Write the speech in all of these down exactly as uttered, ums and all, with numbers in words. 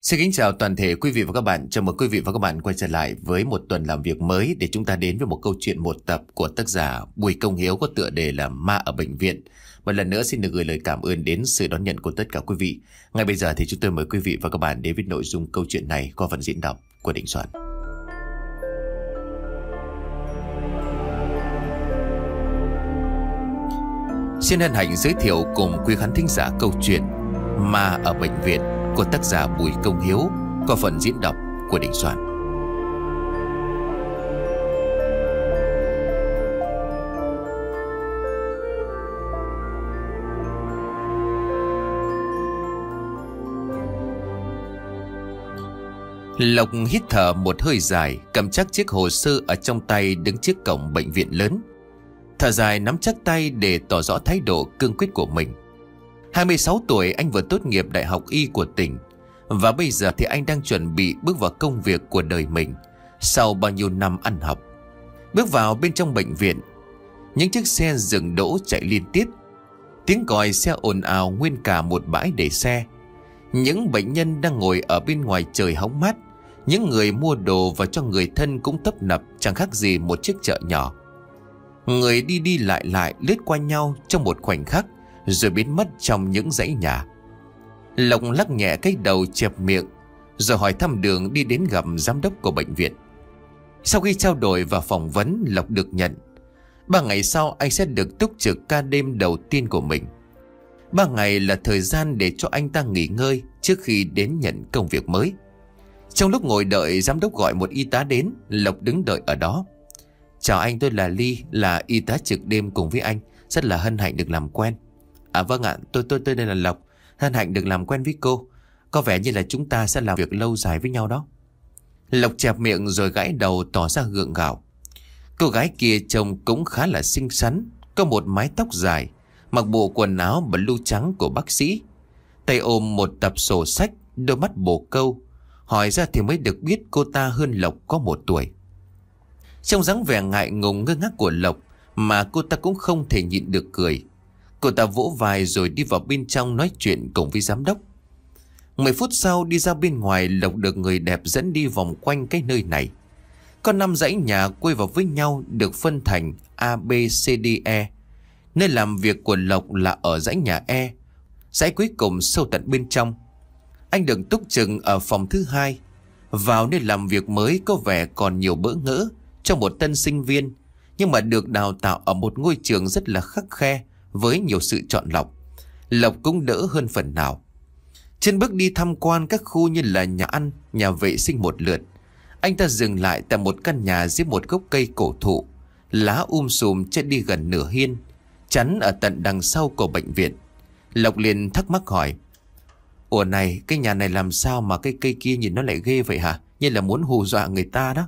Xin kính chào toàn thể quý vị và các bạn. Chào mừng quý vị và các bạn quay trở lại với một tuần làm việc mới để chúng ta đến với một câu chuyện một tập của tác giả Bùi Công Hiếu có tựa đề là Ma ở Bệnh viện. Một lần nữa xin được gửi lời cảm ơn đến sự đón nhận của tất cả quý vị. Ngay bây giờ thì chúng tôi mời quý vị và các bạn đến với nội dung câu chuyện này qua phần diễn đọc của Đình Soạn. Xin hân hạnh giới thiệu cùng quý khán thính giả câu chuyện Ma ở Bệnh viện của tác giả Bùi Công Hiếu qua phần diễn đọc của Đình Soạn. Lộc hít thở một hơi dài, cầm chắc chiếc hồ sơ ở trong tay, đứng trước cổng bệnh viện lớn. Thở dài nắm chắc tay để tỏ rõ thái độ cương quyết của mình. hai mươi sáu tuổi, anh vừa tốt nghiệp đại học y của tỉnh, và bây giờ thì anh đang chuẩn bị bước vào công việc của đời mình sau bao nhiêu năm ăn học. Bước vào bên trong bệnh viện, những chiếc xe dừng đỗ chạy liên tiếp, tiếng còi xe ồn ào nguyên cả một bãi để xe. Những bệnh nhân đang ngồi ở bên ngoài trời hóng mát, những người mua đồ và cho người thân cũng tấp nập, chẳng khác gì một chiếc chợ nhỏ. Người đi đi lại lại lướt qua nhau trong một khoảnh khắc rồi biến mất trong những dãy nhà. Lộc lắc nhẹ cái đầu, chẹp miệng rồi hỏi thăm đường đi đến gặp giám đốc của bệnh viện. Sau khi trao đổi và phỏng vấn, Lộc được nhận. Ba ngày sau anh sẽ được túc trực ca đêm đầu tiên của mình. Ba ngày là thời gian để cho anh ta nghỉ ngơi trước khi đến nhận công việc mới. Trong lúc ngồi đợi giám đốc gọi một y tá đến, Lộc đứng đợi ở đó. Chào anh, tôi là Ly, là y tá trực đêm cùng với anh. Rất là hân hạnh được làm quen. À vâng ạ, tôi tôi tôi đây là Lộc. Hân hạnh được làm quen với cô. Có vẻ như là chúng ta sẽ làm việc lâu dài với nhau đó. Lộc chẹp miệng rồi gãi đầu tỏ ra gượng gạo. Cô gái kia trông cũng khá là xinh xắn, có một mái tóc dài, mặc bộ quần áo blue trắng của bác sĩ, tay ôm một tập sổ sách, đôi mắt bồ câu. Hỏi ra thì mới được biết cô ta hơn Lộc có một tuổi. Trong dáng vẻ ngại ngùng ngơ ngác của Lộc mà cô ta cũng không thể nhịn được cười. Cô ta vỗ vai rồi đi vào bên trong nói chuyện cùng với giám đốc. Mười phút sau đi ra bên ngoài, Lộc được người đẹp dẫn đi vòng quanh cái nơi này. Có năm dãy nhà quây vào với nhau, được phân thành A, B, C, D, E. Nơi làm việc của Lộc là ở dãy nhà E, dãy cuối cùng sâu tận bên trong. Anh được túc trực ở phòng thứ hai. Vào nơi làm việc mới có vẻ còn nhiều bỡ ngỡ trong một tân sinh viên, nhưng mà được đào tạo ở một ngôi trường rất là khắt khe với nhiều sự chọn lọc. Lộc cũng đỡ hơn phần nào. Trên bước đi tham quan các khu như là nhà ăn, nhà vệ sinh một lượt, anh ta dừng lại tại một căn nhà dưới một gốc cây cổ thụ, lá um sùm chết đi gần nửa hiên, chắn ở tận đằng sau của bệnh viện. Lộc liền thắc mắc hỏi: Ủa này, cái nhà này làm sao mà cái cây kia nhìn nó lại ghê vậy hả? Như là muốn hù dọa người ta đó.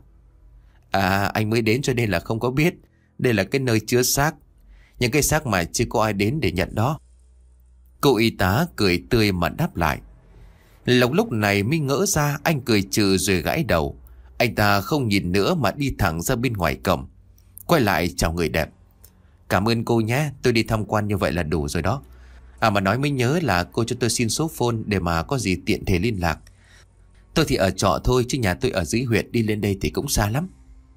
À, anh mới đến cho nên là không có biết. Đây là cái nơi chứa xác, những cái xác mà chưa có ai đến để nhận đó. Cô y tá cười tươi mà đáp lại. Lộc lúc này mới ngỡ ra, anh cười trừ rồi gãi đầu. Anh ta không nhìn nữa mà đi thẳng ra bên ngoài cổng, quay lại chào người đẹp. Cảm ơn cô nhé, tôi đi tham quan như vậy là đủ rồi đó. À mà nói mới nhớ là cô cho tôi xin số phone để mà có gì tiện thể liên lạc. Tôi thì ở trọ thôi, chứ nhà tôi ở dưới huyện, đi lên đây thì cũng xa lắm.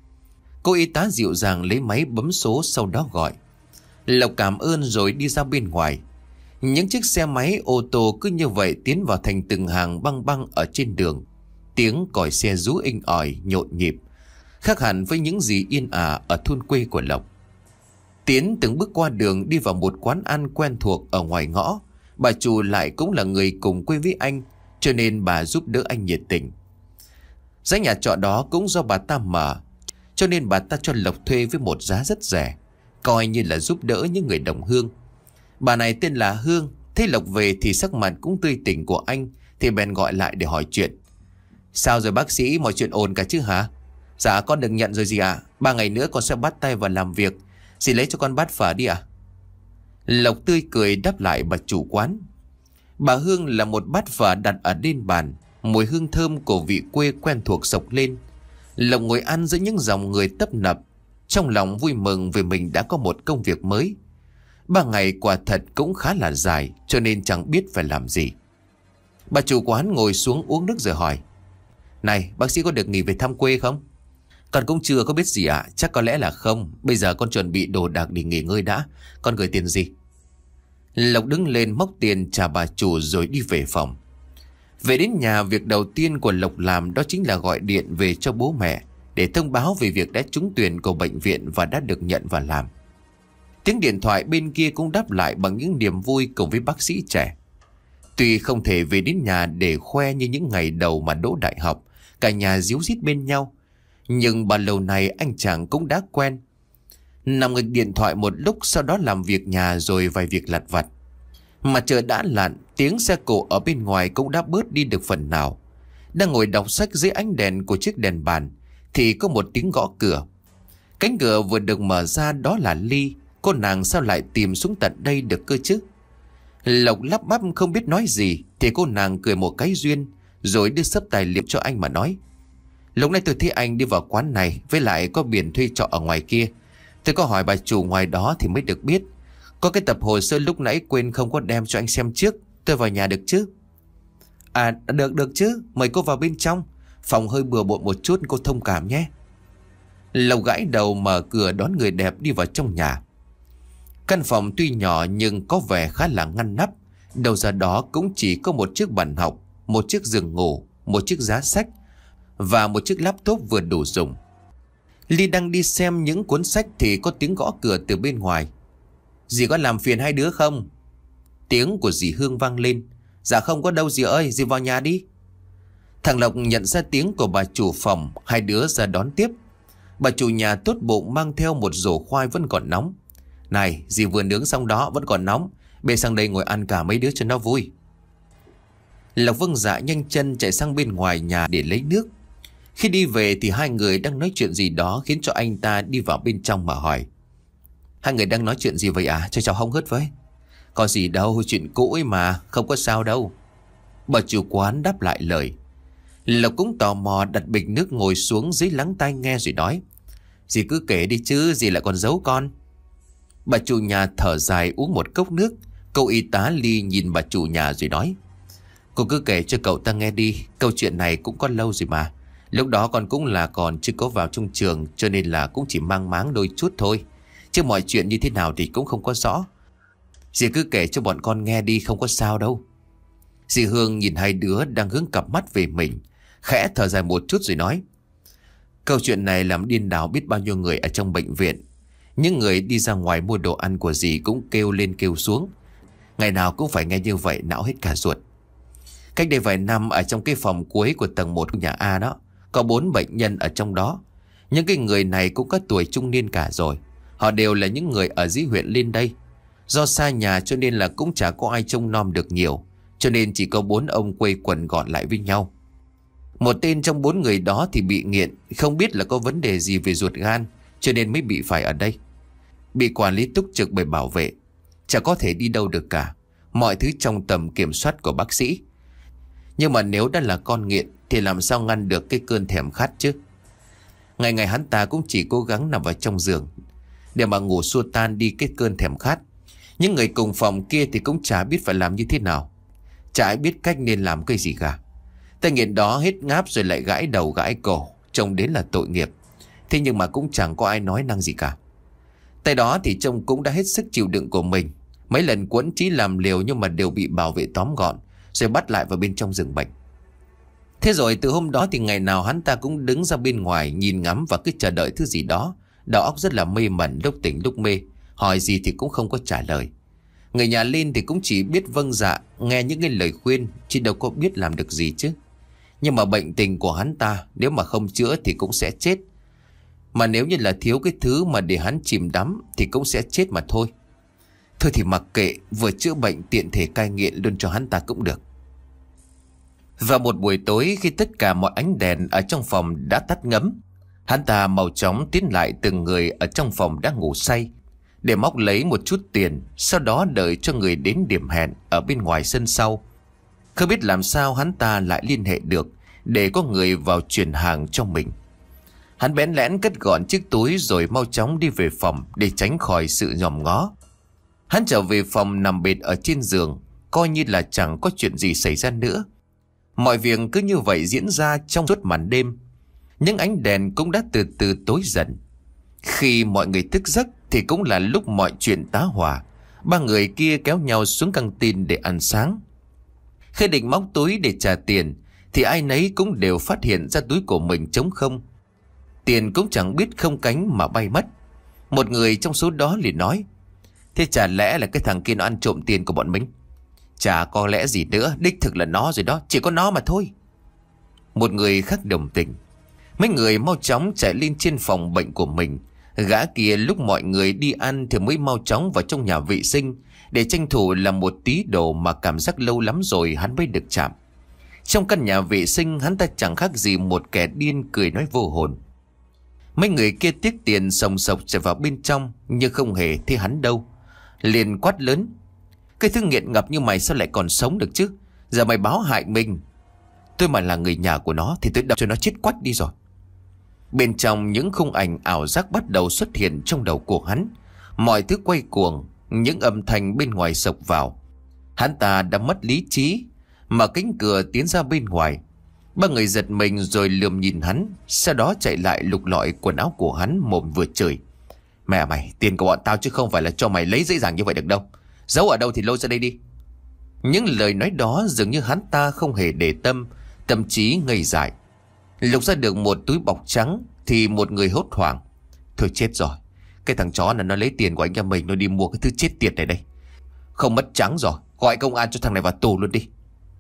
Cô y tá dịu dàng lấy máy bấm số, sau đó gọi. Lộc cảm ơn rồi đi ra bên ngoài. Những chiếc xe máy ô tô cứ như vậy tiến vào thành từng hàng băng băng ở trên đường. Tiếng còi xe rú inh ỏi nhộn nhịp, khác hẳn với những gì yên ả ở thôn quê của Lộc. Tiến từng bước qua đường đi vào một quán ăn quen thuộc ở ngoài ngõ. Bà chủ lại cũng là người cùng quê với anh, cho nên bà giúp đỡ anh nhiệt tình. Dãy nhà trọ đó cũng do bà ta mở, cho nên bà ta cho Lộc thuê với một giá rất rẻ, coi như là giúp đỡ những người đồng hương. Bà này tên là Hương. Thấy Lộc về thì sắc mặt cũng tươi tỉnh của anh, thì bèn gọi lại để hỏi chuyện. Sao rồi bác sĩ, mọi chuyện ổn cả chứ hả? Dạ con được nhận rồi gì ạ. À? Ba ngày nữa con sẽ bắt tay vào làm việc. Dì lấy cho con bát phở đi ạ. À? Lộc tươi cười đáp lại bà chủ quán. Bà Hương là một bát phở đặt ở trên bàn, mùi hương thơm của vị quê quen thuộc sộc lên. Lộc ngồi ăn giữa những dòng người tấp nập, trong lòng vui mừng vì mình đã có một công việc mới. Ba ngày quả thật cũng khá là dài, cho nên chẳng biết phải làm gì. Bà chủ quán ngồi xuống uống nước rồi hỏi: Này, bác sĩ có được nghỉ về thăm quê không? Con cũng chưa có biết gì ạ. Chắc có lẽ là không. Bây giờ con chuẩn bị đồ đạc để nghỉ ngơi đã. Con gửi tiền gì? Lộc đứng lên móc tiền trả bà chủ rồi đi về phòng. Về đến nhà, việc đầu tiên của Lộc làm đó chính là gọi điện về cho bố mẹ để thông báo về việc đã trúng tuyển của bệnh viện và đã được nhận vào làm. Tiếng điện thoại bên kia cũng đáp lại bằng những niềm vui cùng với bác sĩ trẻ. Tuy không thể về đến nhà để khoe như những ngày đầu mà đỗ đại học, cả nhà díu dít bên nhau, nhưng bao lâu nay anh chàng cũng đã quen. Nằm nghịch điện thoại một lúc, sau đó làm việc nhà rồi vài việc lặt vặt. Mà trời đã lặn, tiếng xe cộ ở bên ngoài cũng đã bớt đi được phần nào. Đang ngồi đọc sách dưới ánh đèn của chiếc đèn bàn thì có một tiếng gõ cửa. Cánh cửa vừa được mở ra, đó là Ly. Cô nàng sao lại tìm xuống tận đây được cơ chứ? Lộc lắp bắp không biết nói gì thì cô nàng cười một cái duyên rồi đưa sấp tài liệu cho anh mà nói: Lúc này tôi thấy anh đi vào quán này, với lại có biển thuê trọ ở ngoài kia. Tôi có hỏi bà chủ ngoài đó thì mới được biết. Có cái tập hồ sơ lúc nãy quên không có đem cho anh xem trước. Tôi vào nhà được chứ? À được được chứ, mời cô vào bên trong. Phòng hơi bừa bộn một chút, cô thông cảm nhé. Lộc gãi đầu mở cửa đón người đẹp đi vào trong nhà. Căn phòng tuy nhỏ nhưng có vẻ khá là ngăn nắp. Đầu ra đó cũng chỉ có một chiếc bàn học, một chiếc giường ngủ, một chiếc giá sách và một chiếc laptop vừa đủ dùng. Ly đang đi xem những cuốn sách thì có tiếng gõ cửa từ bên ngoài. Dì có làm phiền hai đứa không? Tiếng của dì Hương vang lên. Dạ không có đâu dì ơi, dì vào nhà đi. Thằng Lộc nhận ra tiếng của bà chủ phòng, hai đứa ra đón tiếp. Bà chủ nhà tốt bụng mang theo một rổ khoai vẫn còn nóng. Này, dì vừa nướng xong đó, vẫn còn nóng. Bê sang đây ngồi ăn cả mấy đứa cho nó vui. Lộc vâng dạ nhanh chân chạy sang bên ngoài nhà để lấy nước. Khi đi về thì hai người đang nói chuyện gì đó khiến cho anh ta đi vào bên trong mà hỏi: Hai người đang nói chuyện gì vậy à? Cho cháu hông hớt với. Có gì đâu, chuyện cũ ấy mà, không có sao đâu. Bà chủ quán đáp lại lời. Lộc cũng tò mò đặt bịch nước ngồi xuống dưới lắng tai nghe rồi nói: Dì cứ kể đi chứ, dì lại còn giấu con. Bà chủ nhà thở dài uống một cốc nước. Cậu y tá Ly nhìn bà chủ nhà rồi nói: Cô cứ kể cho cậu ta nghe đi. Câu chuyện này cũng có lâu rồi mà. Lúc đó con cũng là còn chưa có vào trong trường, cho nên là cũng chỉ mang máng đôi chút thôi. Chứ mọi chuyện như thế nào thì cũng không có rõ. Dì cứ kể cho bọn con nghe đi, không có sao đâu. Dì Hương nhìn hai đứa đang hướng cặp mắt về mình, khẽ thở dài một chút rồi nói: Câu chuyện này làm điên đảo biết bao nhiêu người ở trong bệnh viện. Những người đi ra ngoài mua đồ ăn của dì cũng kêu lên kêu xuống. Ngày nào cũng phải nghe như vậy, não hết cả ruột. Cách đây vài năm, ở trong cái phòng cuối của tầng một của nhà A đó, có bốn bệnh nhân ở trong đó. Những cái người này cũng có tuổi trung niên cả rồi. Họ đều là những người ở dưới huyện lên đây. Do xa nhà cho nên là cũng chả có ai trông nom được nhiều, cho nên chỉ có bốn ông quây quần gọn lại với nhau. Một tên trong bốn người đó thì bị nghiện, không biết là có vấn đề gì về ruột gan, cho nên mới bị phải ở đây. Bị quản lý túc trực bởi bảo vệ, chả có thể đi đâu được cả. Mọi thứ trong tầm kiểm soát của bác sĩ. Nhưng mà nếu đã là con nghiện thì làm sao ngăn được cái cơn thèm khát chứ? Ngày ngày hắn ta cũng chỉ cố gắng nằm vào trong giường để mà ngủ xua tan đi cái cơn thèm khát. Những người cùng phòng kia thì cũng chả biết phải làm như thế nào, chả ai biết cách nên làm cái gì cả. Tay nghiện đó hết ngáp rồi lại gãi đầu gãi cổ, trông đến là tội nghiệp. Thế nhưng mà cũng chẳng có ai nói năng gì cả. Tay đó thì trông cũng đã hết sức chịu đựng của mình. Mấy lần quẫn trí làm liều nhưng mà đều bị bảo vệ tóm gọn, rồi bắt lại vào bên trong giường bệnh. Thế rồi từ hôm đó thì ngày nào hắn ta cũng đứng ra bên ngoài nhìn ngắm và cứ chờ đợi thứ gì đó. Đầu óc rất là mê mẩn, lúc tỉnh lúc mê, hỏi gì thì cũng không có trả lời. Người nhà lên thì cũng chỉ biết vâng dạ, nghe những cái lời khuyên, chứ đâu có biết làm được gì chứ. Nhưng mà bệnh tình của hắn ta, nếu mà không chữa thì cũng sẽ chết. Mà nếu như là thiếu cái thứ mà để hắn chìm đắm thì cũng sẽ chết mà thôi. Thôi thì mặc kệ, vừa chữa bệnh tiện thể cai nghiện luôn cho hắn ta cũng được. Vào một buổi tối, khi tất cả mọi ánh đèn ở trong phòng đã tắt ngấm, hắn ta mau chóng tiến lại từng người ở trong phòng đang ngủ say để móc lấy một chút tiền, sau đó đợi cho người đến điểm hẹn ở bên ngoài sân sau. Không biết làm sao hắn ta lại liên hệ được để có người vào chuyển hàng cho mình. Hắn bén lẽn cất gọn chiếc túi rồi mau chóng đi về phòng để tránh khỏi sự nhòm ngó. Hắn trở về phòng nằm bệt ở trên giường, coi như là chẳng có chuyện gì xảy ra nữa. Mọi việc cứ như vậy diễn ra trong suốt màn đêm. Những ánh đèn cũng đã từ từ tối dần. Khi mọi người thức giấc thì cũng là lúc mọi chuyện tá hỏa. Ba người kia kéo nhau xuống căng tin để ăn sáng. Khi định móc túi để trả tiền thì ai nấy cũng đều phát hiện ra túi của mình trống không. Tiền cũng chẳng biết không cánh mà bay mất. Một người trong số đó liền nói: thế chả lẽ là cái thằng kia nó ăn trộm tiền của bọn mình? Chả có lẽ gì nữa, đích thực là nó rồi đó, chỉ có nó mà thôi. Một người khác đồng tình: mấy người mau chóng chạy lên trên phòng bệnh của mình. Gã kia lúc mọi người đi ăn thì mới mau chóng vào trong nhà vệ sinh để tranh thủ làm một tí đồ mà cảm giác lâu lắm rồi hắn mới được chạm. Trong căn nhà vệ sinh hắn ta chẳng khác gì một kẻ điên cười nói vô hồn. Mấy người kia tiếc tiền sòng sộc chạy vào bên trong nhưng không hề thấy hắn đâu. Liền quát lớn: cái thứ nghiện ngập như mày sao lại còn sống được chứ? Giờ mày báo hại mình. Tôi mà là người nhà của nó thì tôi đập cho nó chết quách đi rồi. Bên trong những khung ảnh ảo giác bắt đầu xuất hiện trong đầu của hắn. Mọi thứ quay cuồng, những âm thanh bên ngoài sộc vào. Hắn ta đã mất lý trí, mở cánh cửa tiến ra bên ngoài. Ba người giật mình rồi lườm nhìn hắn, sau đó chạy lại lục lọi quần áo của hắn, mồm vừa chửi: mẹ mày, tiền của bọn tao chứ không phải là cho mày lấy dễ dàng như vậy được đâu. Giấu ở đâu thì lôi ra đây đi. Những lời nói đó dường như hắn ta không hề để tâm, tâm trí ngây dại. Lục ra được một túi bọc trắng thì một người hốt hoảng: thôi chết rồi, cái thằng chó này nó lấy tiền của anh em mình, nó đi mua cái thứ chết tiệt này đây. Không mất trắng rồi, gọi công an cho thằng này vào tù luôn đi.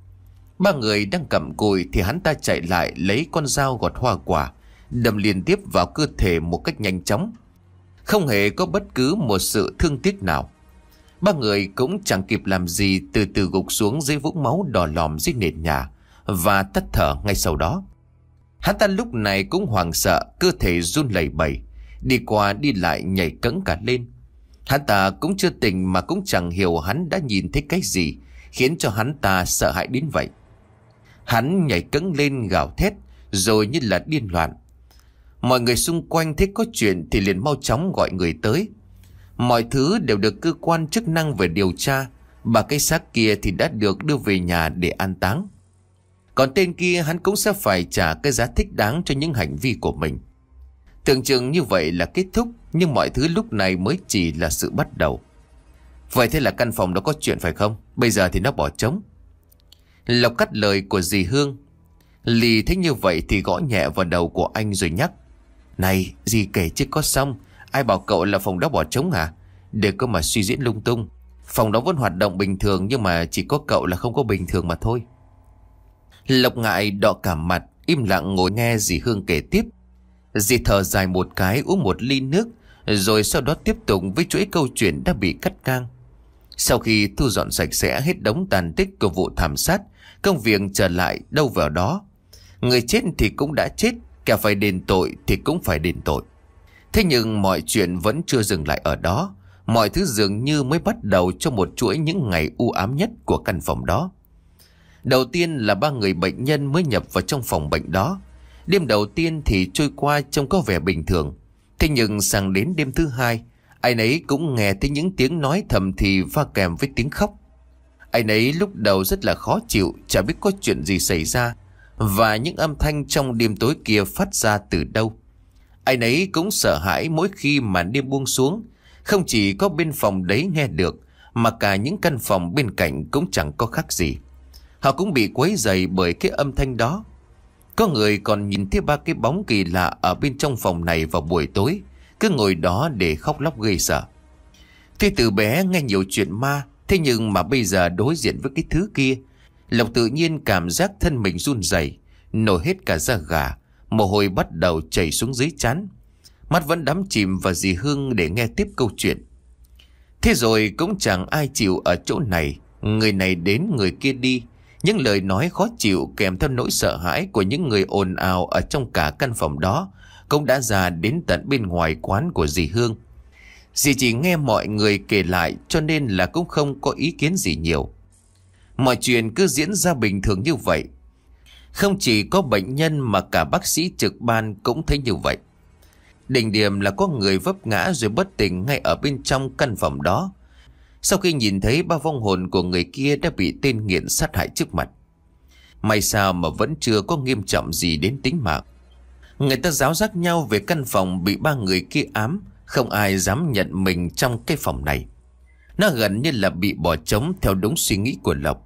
Ba người đang cặm cụi thì hắn ta chạy lại lấy con dao gọt hoa quả, đâm liên tiếp vào cơ thể một cách nhanh chóng. Không hề có bất cứ một sự thương tiếc nào. Ba người cũng chẳng kịp làm gì, từ từ gục xuống dưới vũng máu đỏ lòm dưới nền nhà và tắt thở ngay sau đó. Hắn ta lúc này cũng hoảng sợ, cơ thể run lẩy bẩy, đi qua đi lại nhảy cẫng cả lên. Hắn ta cũng chưa tỉnh mà cũng chẳng hiểu hắn đã nhìn thấy cái gì khiến cho hắn ta sợ hãi đến vậy. Hắn nhảy cẫng lên gào thét rồi như là điên loạn. Mọi người xung quanh thấy có chuyện thì liền mau chóng gọi người tới. Mọi thứ đều được cơ quan chức năng về điều tra. Bà cái xác kia thì đã được đưa về nhà để an táng. Còn tên kia hắn cũng sẽ phải trả cái giá thích đáng cho những hành vi của mình. Tưởng chừng như vậy là kết thúc, nhưng mọi thứ lúc này mới chỉ là sự bắt đầu. Vậy thế là căn phòng đó có chuyện phải không? Bây giờ thì nó bỏ trống. Lộc cắt lời của dì Hương. Lì thấy như vậy thì gõ nhẹ vào đầu của anh rồi nhắc: này, dì kể chứ có xong. Ai bảo cậu là phòng đó bỏ trống hả? Để cơ mà suy diễn lung tung. Phòng đó vẫn hoạt động bình thường, nhưng mà chỉ có cậu là không có bình thường mà thôi. Lộc ngại đỏ cả mặt, im lặng ngồi nghe dì Hương kể tiếp. Dì thở dài một cái, uống một ly nước, rồi sau đó tiếp tục với chuỗi câu chuyện đã bị cắt ngang. Sau khi thu dọn sạch sẽ hết đống tàn tích của vụ thảm sát, công việc trở lại đâu vào đó. Người chết thì cũng đã chết, kẻ phải đền tội thì cũng phải đền tội. Thế nhưng mọi chuyện vẫn chưa dừng lại ở đó. Mọi thứ dường như mới bắt đầu cho một chuỗi những ngày u ám nhất của căn phòng đó. Đầu tiên là ba người bệnh nhân mới nhập vào trong phòng bệnh đó. Đêm đầu tiên thì trôi qua trông có vẻ bình thường. Thế nhưng sang đến đêm thứ hai, ai nấy cũng nghe thấy những tiếng nói thầm thì pha kèm với tiếng khóc. Ai nấy lúc đầu rất là khó chịu, chả biết có chuyện gì xảy ra và những âm thanh trong đêm tối kia phát ra từ đâu. Ai nấy cũng sợ hãi mỗi khi màn đêm buông xuống. Không chỉ có bên phòng đấy nghe được, mà cả những căn phòng bên cạnh cũng chẳng có khác gì. Họ cũng bị quấy rầy bởi cái âm thanh đó. Có người còn nhìn thấy ba cái bóng kỳ lạ ở bên trong phòng này vào buổi tối, cứ ngồi đó để khóc lóc gây sợ. Thế từ bé nghe nhiều chuyện ma, thế nhưng mà bây giờ đối diện với cái thứ kia, Lộc tự nhiên cảm giác thân mình run rẩy, nổi hết cả da gà, mồ hôi bắt đầu chảy xuống dưới trán. Mắt vẫn đắm chìm vào dì Hương để nghe tiếp câu chuyện. Thế rồi cũng chẳng ai chịu ở chỗ này, người này đến người kia đi. Những lời nói khó chịu kèm theo nỗi sợ hãi của những người ồn ào ở trong cả căn phòng đó cũng đã ra đến tận bên ngoài quán của dì Hương. Dì chỉ nghe mọi người kể lại cho nên là cũng không có ý kiến gì nhiều. Mọi chuyện cứ diễn ra bình thường như vậy. Không chỉ có bệnh nhân mà cả bác sĩ trực ban cũng thấy như vậy. Đỉnh điểm là có người vấp ngã rồi bất tỉnh ngay ở bên trong căn phòng đó, sau khi nhìn thấy ba vong hồn của người kia đã bị tên nghiện sát hại trước mặt. May sao mà vẫn chưa có nghiêm trọng gì đến tính mạng. Người ta giáo giác nhau về căn phòng bị ba người kia ám. Không ai dám nhận mình trong cái phòng này. Nó gần như là bị bỏ trống theo đúng suy nghĩ của Lộc.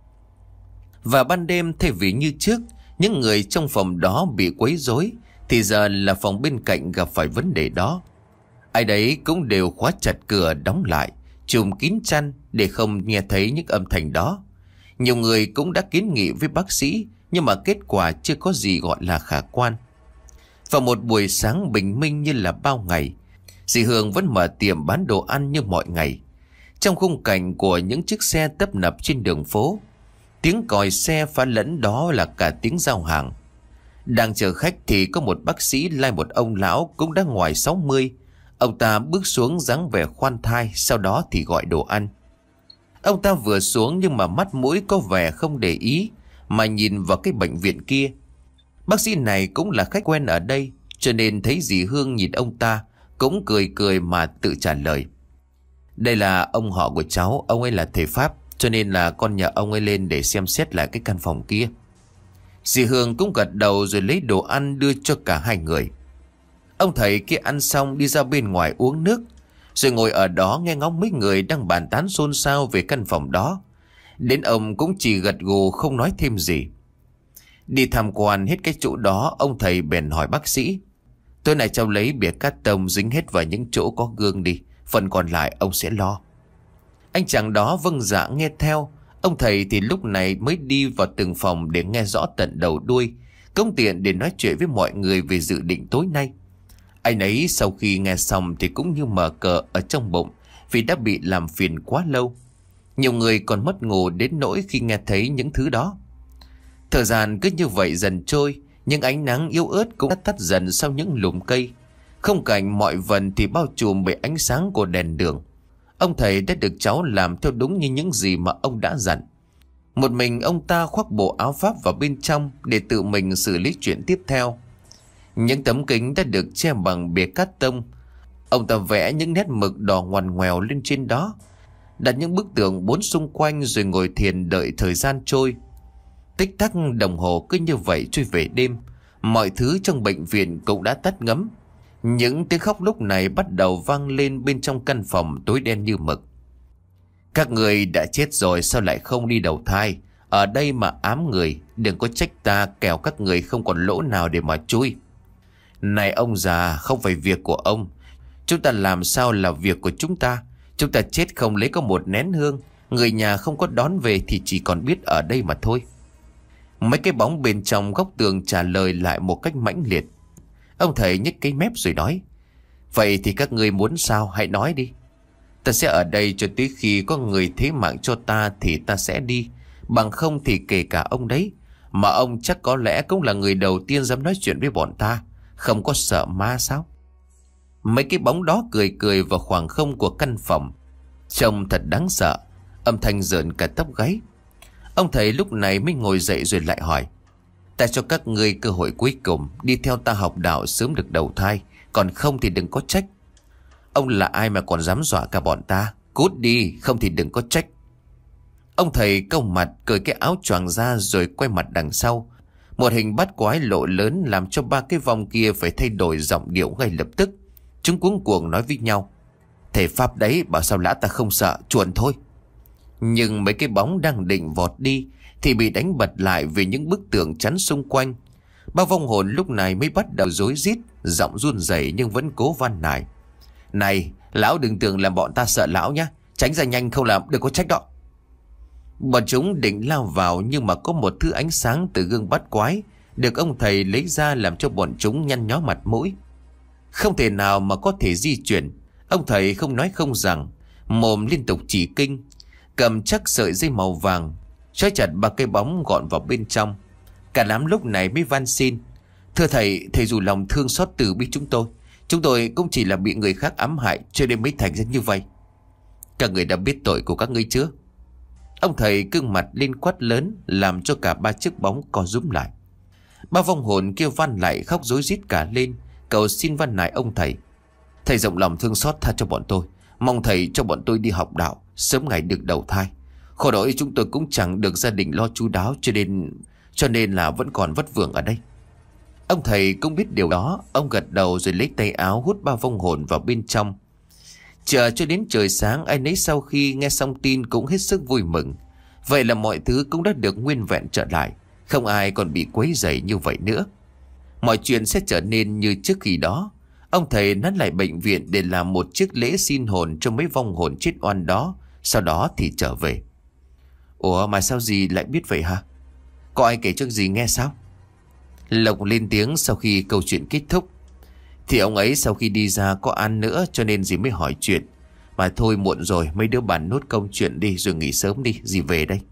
Và ban đêm thay vì như trước, những người trong phòng đó bị quấy rối, thì giờ là phòng bên cạnh gặp phải vấn đề đó. Ai đấy cũng đều khóa chặt cửa đóng lại, trùm kín chăn để không nghe thấy những âm thanh đó. Nhiều người cũng đã kiến nghị với bác sĩ, nhưng mà kết quả chưa có gì gọi là khả quan. Vào một buổi sáng bình minh như là bao ngày, dì Hương vẫn mở tiệm bán đồ ăn như mọi ngày. Trong khung cảnh của những chiếc xe tấp nập trên đường phố, tiếng còi xe pha lẫn đó là cả tiếng giao hàng. Đang chờ khách thì có một bác sĩ lai một ông lão cũng đã ngoài sáu mươi. Ông ta bước xuống dáng vẻ khoan thai, sau đó thì gọi đồ ăn. Ông ta vừa xuống nhưng mà mắt mũi có vẻ không để ý, mà nhìn vào cái bệnh viện kia. Bác sĩ này cũng là khách quen ở đây, cho nên thấy dì Hương nhìn ông ta cũng cười cười mà tự trả lời. Đây là ông họ của cháu, ông ấy là thầy Pháp, cho nên là con nhờ ông ấy lên để xem xét lại cái căn phòng kia. Dì Hương cũng gật đầu rồi lấy đồ ăn đưa cho cả hai người. Ông thầy kia ăn xong đi ra bên ngoài uống nước, rồi ngồi ở đó nghe ngóng mấy người đang bàn tán xôn xao về căn phòng đó. Đến ông cũng chỉ gật gù không nói thêm gì. Đi tham quan hết cái chỗ đó, ông thầy bèn hỏi bác sĩ: tối nay cháu lấy bìa cát tông dính hết vào những chỗ có gương đi, phần còn lại ông sẽ lo. Anh chàng đó vâng dạ nghe theo. Ông thầy thì lúc này mới đi vào từng phòng để nghe rõ tận đầu đuôi, công tiện để nói chuyện với mọi người về dự định tối nay. Anh ấy sau khi nghe xong thì cũng như mở cờ ở trong bụng, vì đã bị làm phiền quá lâu. Nhiều người còn mất ngủ đến nỗi khi nghe thấy những thứ đó. Thời gian cứ như vậy dần trôi, nhưng ánh nắng yếu ớt cũng đã tắt dần sau những lùm cây. Không cảnh mọi vần thì bao trùm bởi ánh sáng của đèn đường. Ông thầy đã được cháu làm theo đúng như những gì mà ông đã dặn. Một mình ông ta khoác bộ áo pháp vào bên trong để tự mình xử lý chuyện tiếp theo. Những tấm kính đã được che bằng bìa cát tông. Ông ta vẽ những nét mực đỏ ngoằn ngoèo lên trên đó, đặt những bức tượng bốn xung quanh rồi ngồi thiền đợi thời gian trôi. Tích tắc đồng hồ cứ như vậy trôi về đêm. Mọi thứ trong bệnh viện cũng đã tắt ngấm. Những tiếng khóc lúc này bắt đầu vang lên bên trong căn phòng tối đen như mực. Các người đã chết rồi sao lại không đi đầu thai? Ở đây mà ám người, đừng có trách ta, kẻo các người không còn lỗ nào để mà chui. Này ông già, không phải việc của ông. Chúng ta làm sao là việc của chúng ta. Chúng ta chết không lấy có một nén hương, người nhà không có đón về thì chỉ còn biết ở đây mà thôi. Mấy cái bóng bên trong góc tường trả lời lại một cách mãnh liệt. Ông thầy nhếch cái mép rồi nói: vậy thì các ngươi muốn sao hãy nói đi. Ta sẽ ở đây cho tới khi có người thế mạng cho ta thì ta sẽ đi. Bằng không thì kể cả ông đấy, mà ông chắc có lẽ cũng là người đầu tiên dám nói chuyện với bọn ta. Không có sợ ma sao? Mấy cái bóng đó cười cười vào khoảng không của căn phòng, trông thật đáng sợ. Âm thanh rợn cả tóc gáy. Ông thầy lúc này mới ngồi dậy rồi lại hỏi: ta cho các ngươi cơ hội cuối cùng, đi theo ta học đạo sớm được đầu thai, còn không thì đừng có trách. Ông là ai mà còn dám dọa cả bọn ta? Cút đi, không thì đừng có trách. Ông thầy cau mặt cởi cái áo choàng ra rồi quay mặt đằng sau. Một hình bắt quái lộ lớn làm cho ba cái vong kia phải thay đổi giọng điệu ngay lập tức. Chúng cuống cuồng nói với nhau: thầy Pháp đấy, bảo sao lã ta không sợ, chuồn thôi. Nhưng mấy cái bóng đang định vọt đi thì bị đánh bật lại vì những bức tượng chắn xung quanh. Ba vong hồn lúc này mới bắt đầu rối rít, giọng run rẩy nhưng vẫn cố van nài: này, lão đừng tưởng là bọn ta sợ lão nhá, tránh ra nhanh không làm đừng có trách đó. Bọn chúng định lao vào nhưng mà có một thứ ánh sáng từ gương bắt quái được ông thầy lấy ra làm cho bọn chúng nhăn nhó mặt mũi. Không thể nào mà có thể di chuyển. Ông thầy không nói không rằng, mồm liên tục chỉ kinh, cầm chắc sợi dây màu vàng trói chặt ba cây bóng gọn vào bên trong. Cả đám lúc này mới van xin: thưa thầy, thầy dù lòng thương xót từ bi chúng tôi. Chúng tôi cũng chỉ là bị người khác ám hại cho nên mới thành ra như vậy. Các người đã biết tội của các ngươi chưa? Ông thầy cương mặt lên quát lớn làm cho cả ba chiếc bóng co rúm lại. Ba vong hồn kêu van lại khóc rối rít cả lên, cầu xin van nài ông thầy: thầy rộng lòng thương xót tha cho bọn tôi, mong thầy cho bọn tôi đi học đạo, sớm ngày được đầu thai. Khổ nỗi chúng tôi cũng chẳng được gia đình lo chu đáo, cho nên cho nên là vẫn còn vất vưởng ở đây. Ông thầy cũng biết điều đó. Ông gật đầu rồi lấy tay áo hút bao vong hồn vào bên trong. Chờ cho đến trời sáng, ai nấy sau khi nghe xong tin cũng hết sức vui mừng. Vậy là mọi thứ cũng đã được nguyên vẹn trở lại, không ai còn bị quấy rầy như vậy nữa. Mọi chuyện sẽ trở nên như trước khi đó. Ông thầy nắn lại bệnh viện để làm một chiếc lễ xin hồn cho mấy vong hồn chết oan đó. Sau đó thì trở về. Ủa mà sao dì lại biết vậy hả? Có ai kể cho dì nghe sao? Lộc lên tiếng sau khi câu chuyện kết thúc. Thì ông ấy sau khi đi ra có ăn nữa cho nên dì mới hỏi chuyện. Mà thôi muộn rồi, mấy đứa bàn nốt câu chuyện đi rồi nghỉ sớm đi, dì về đây.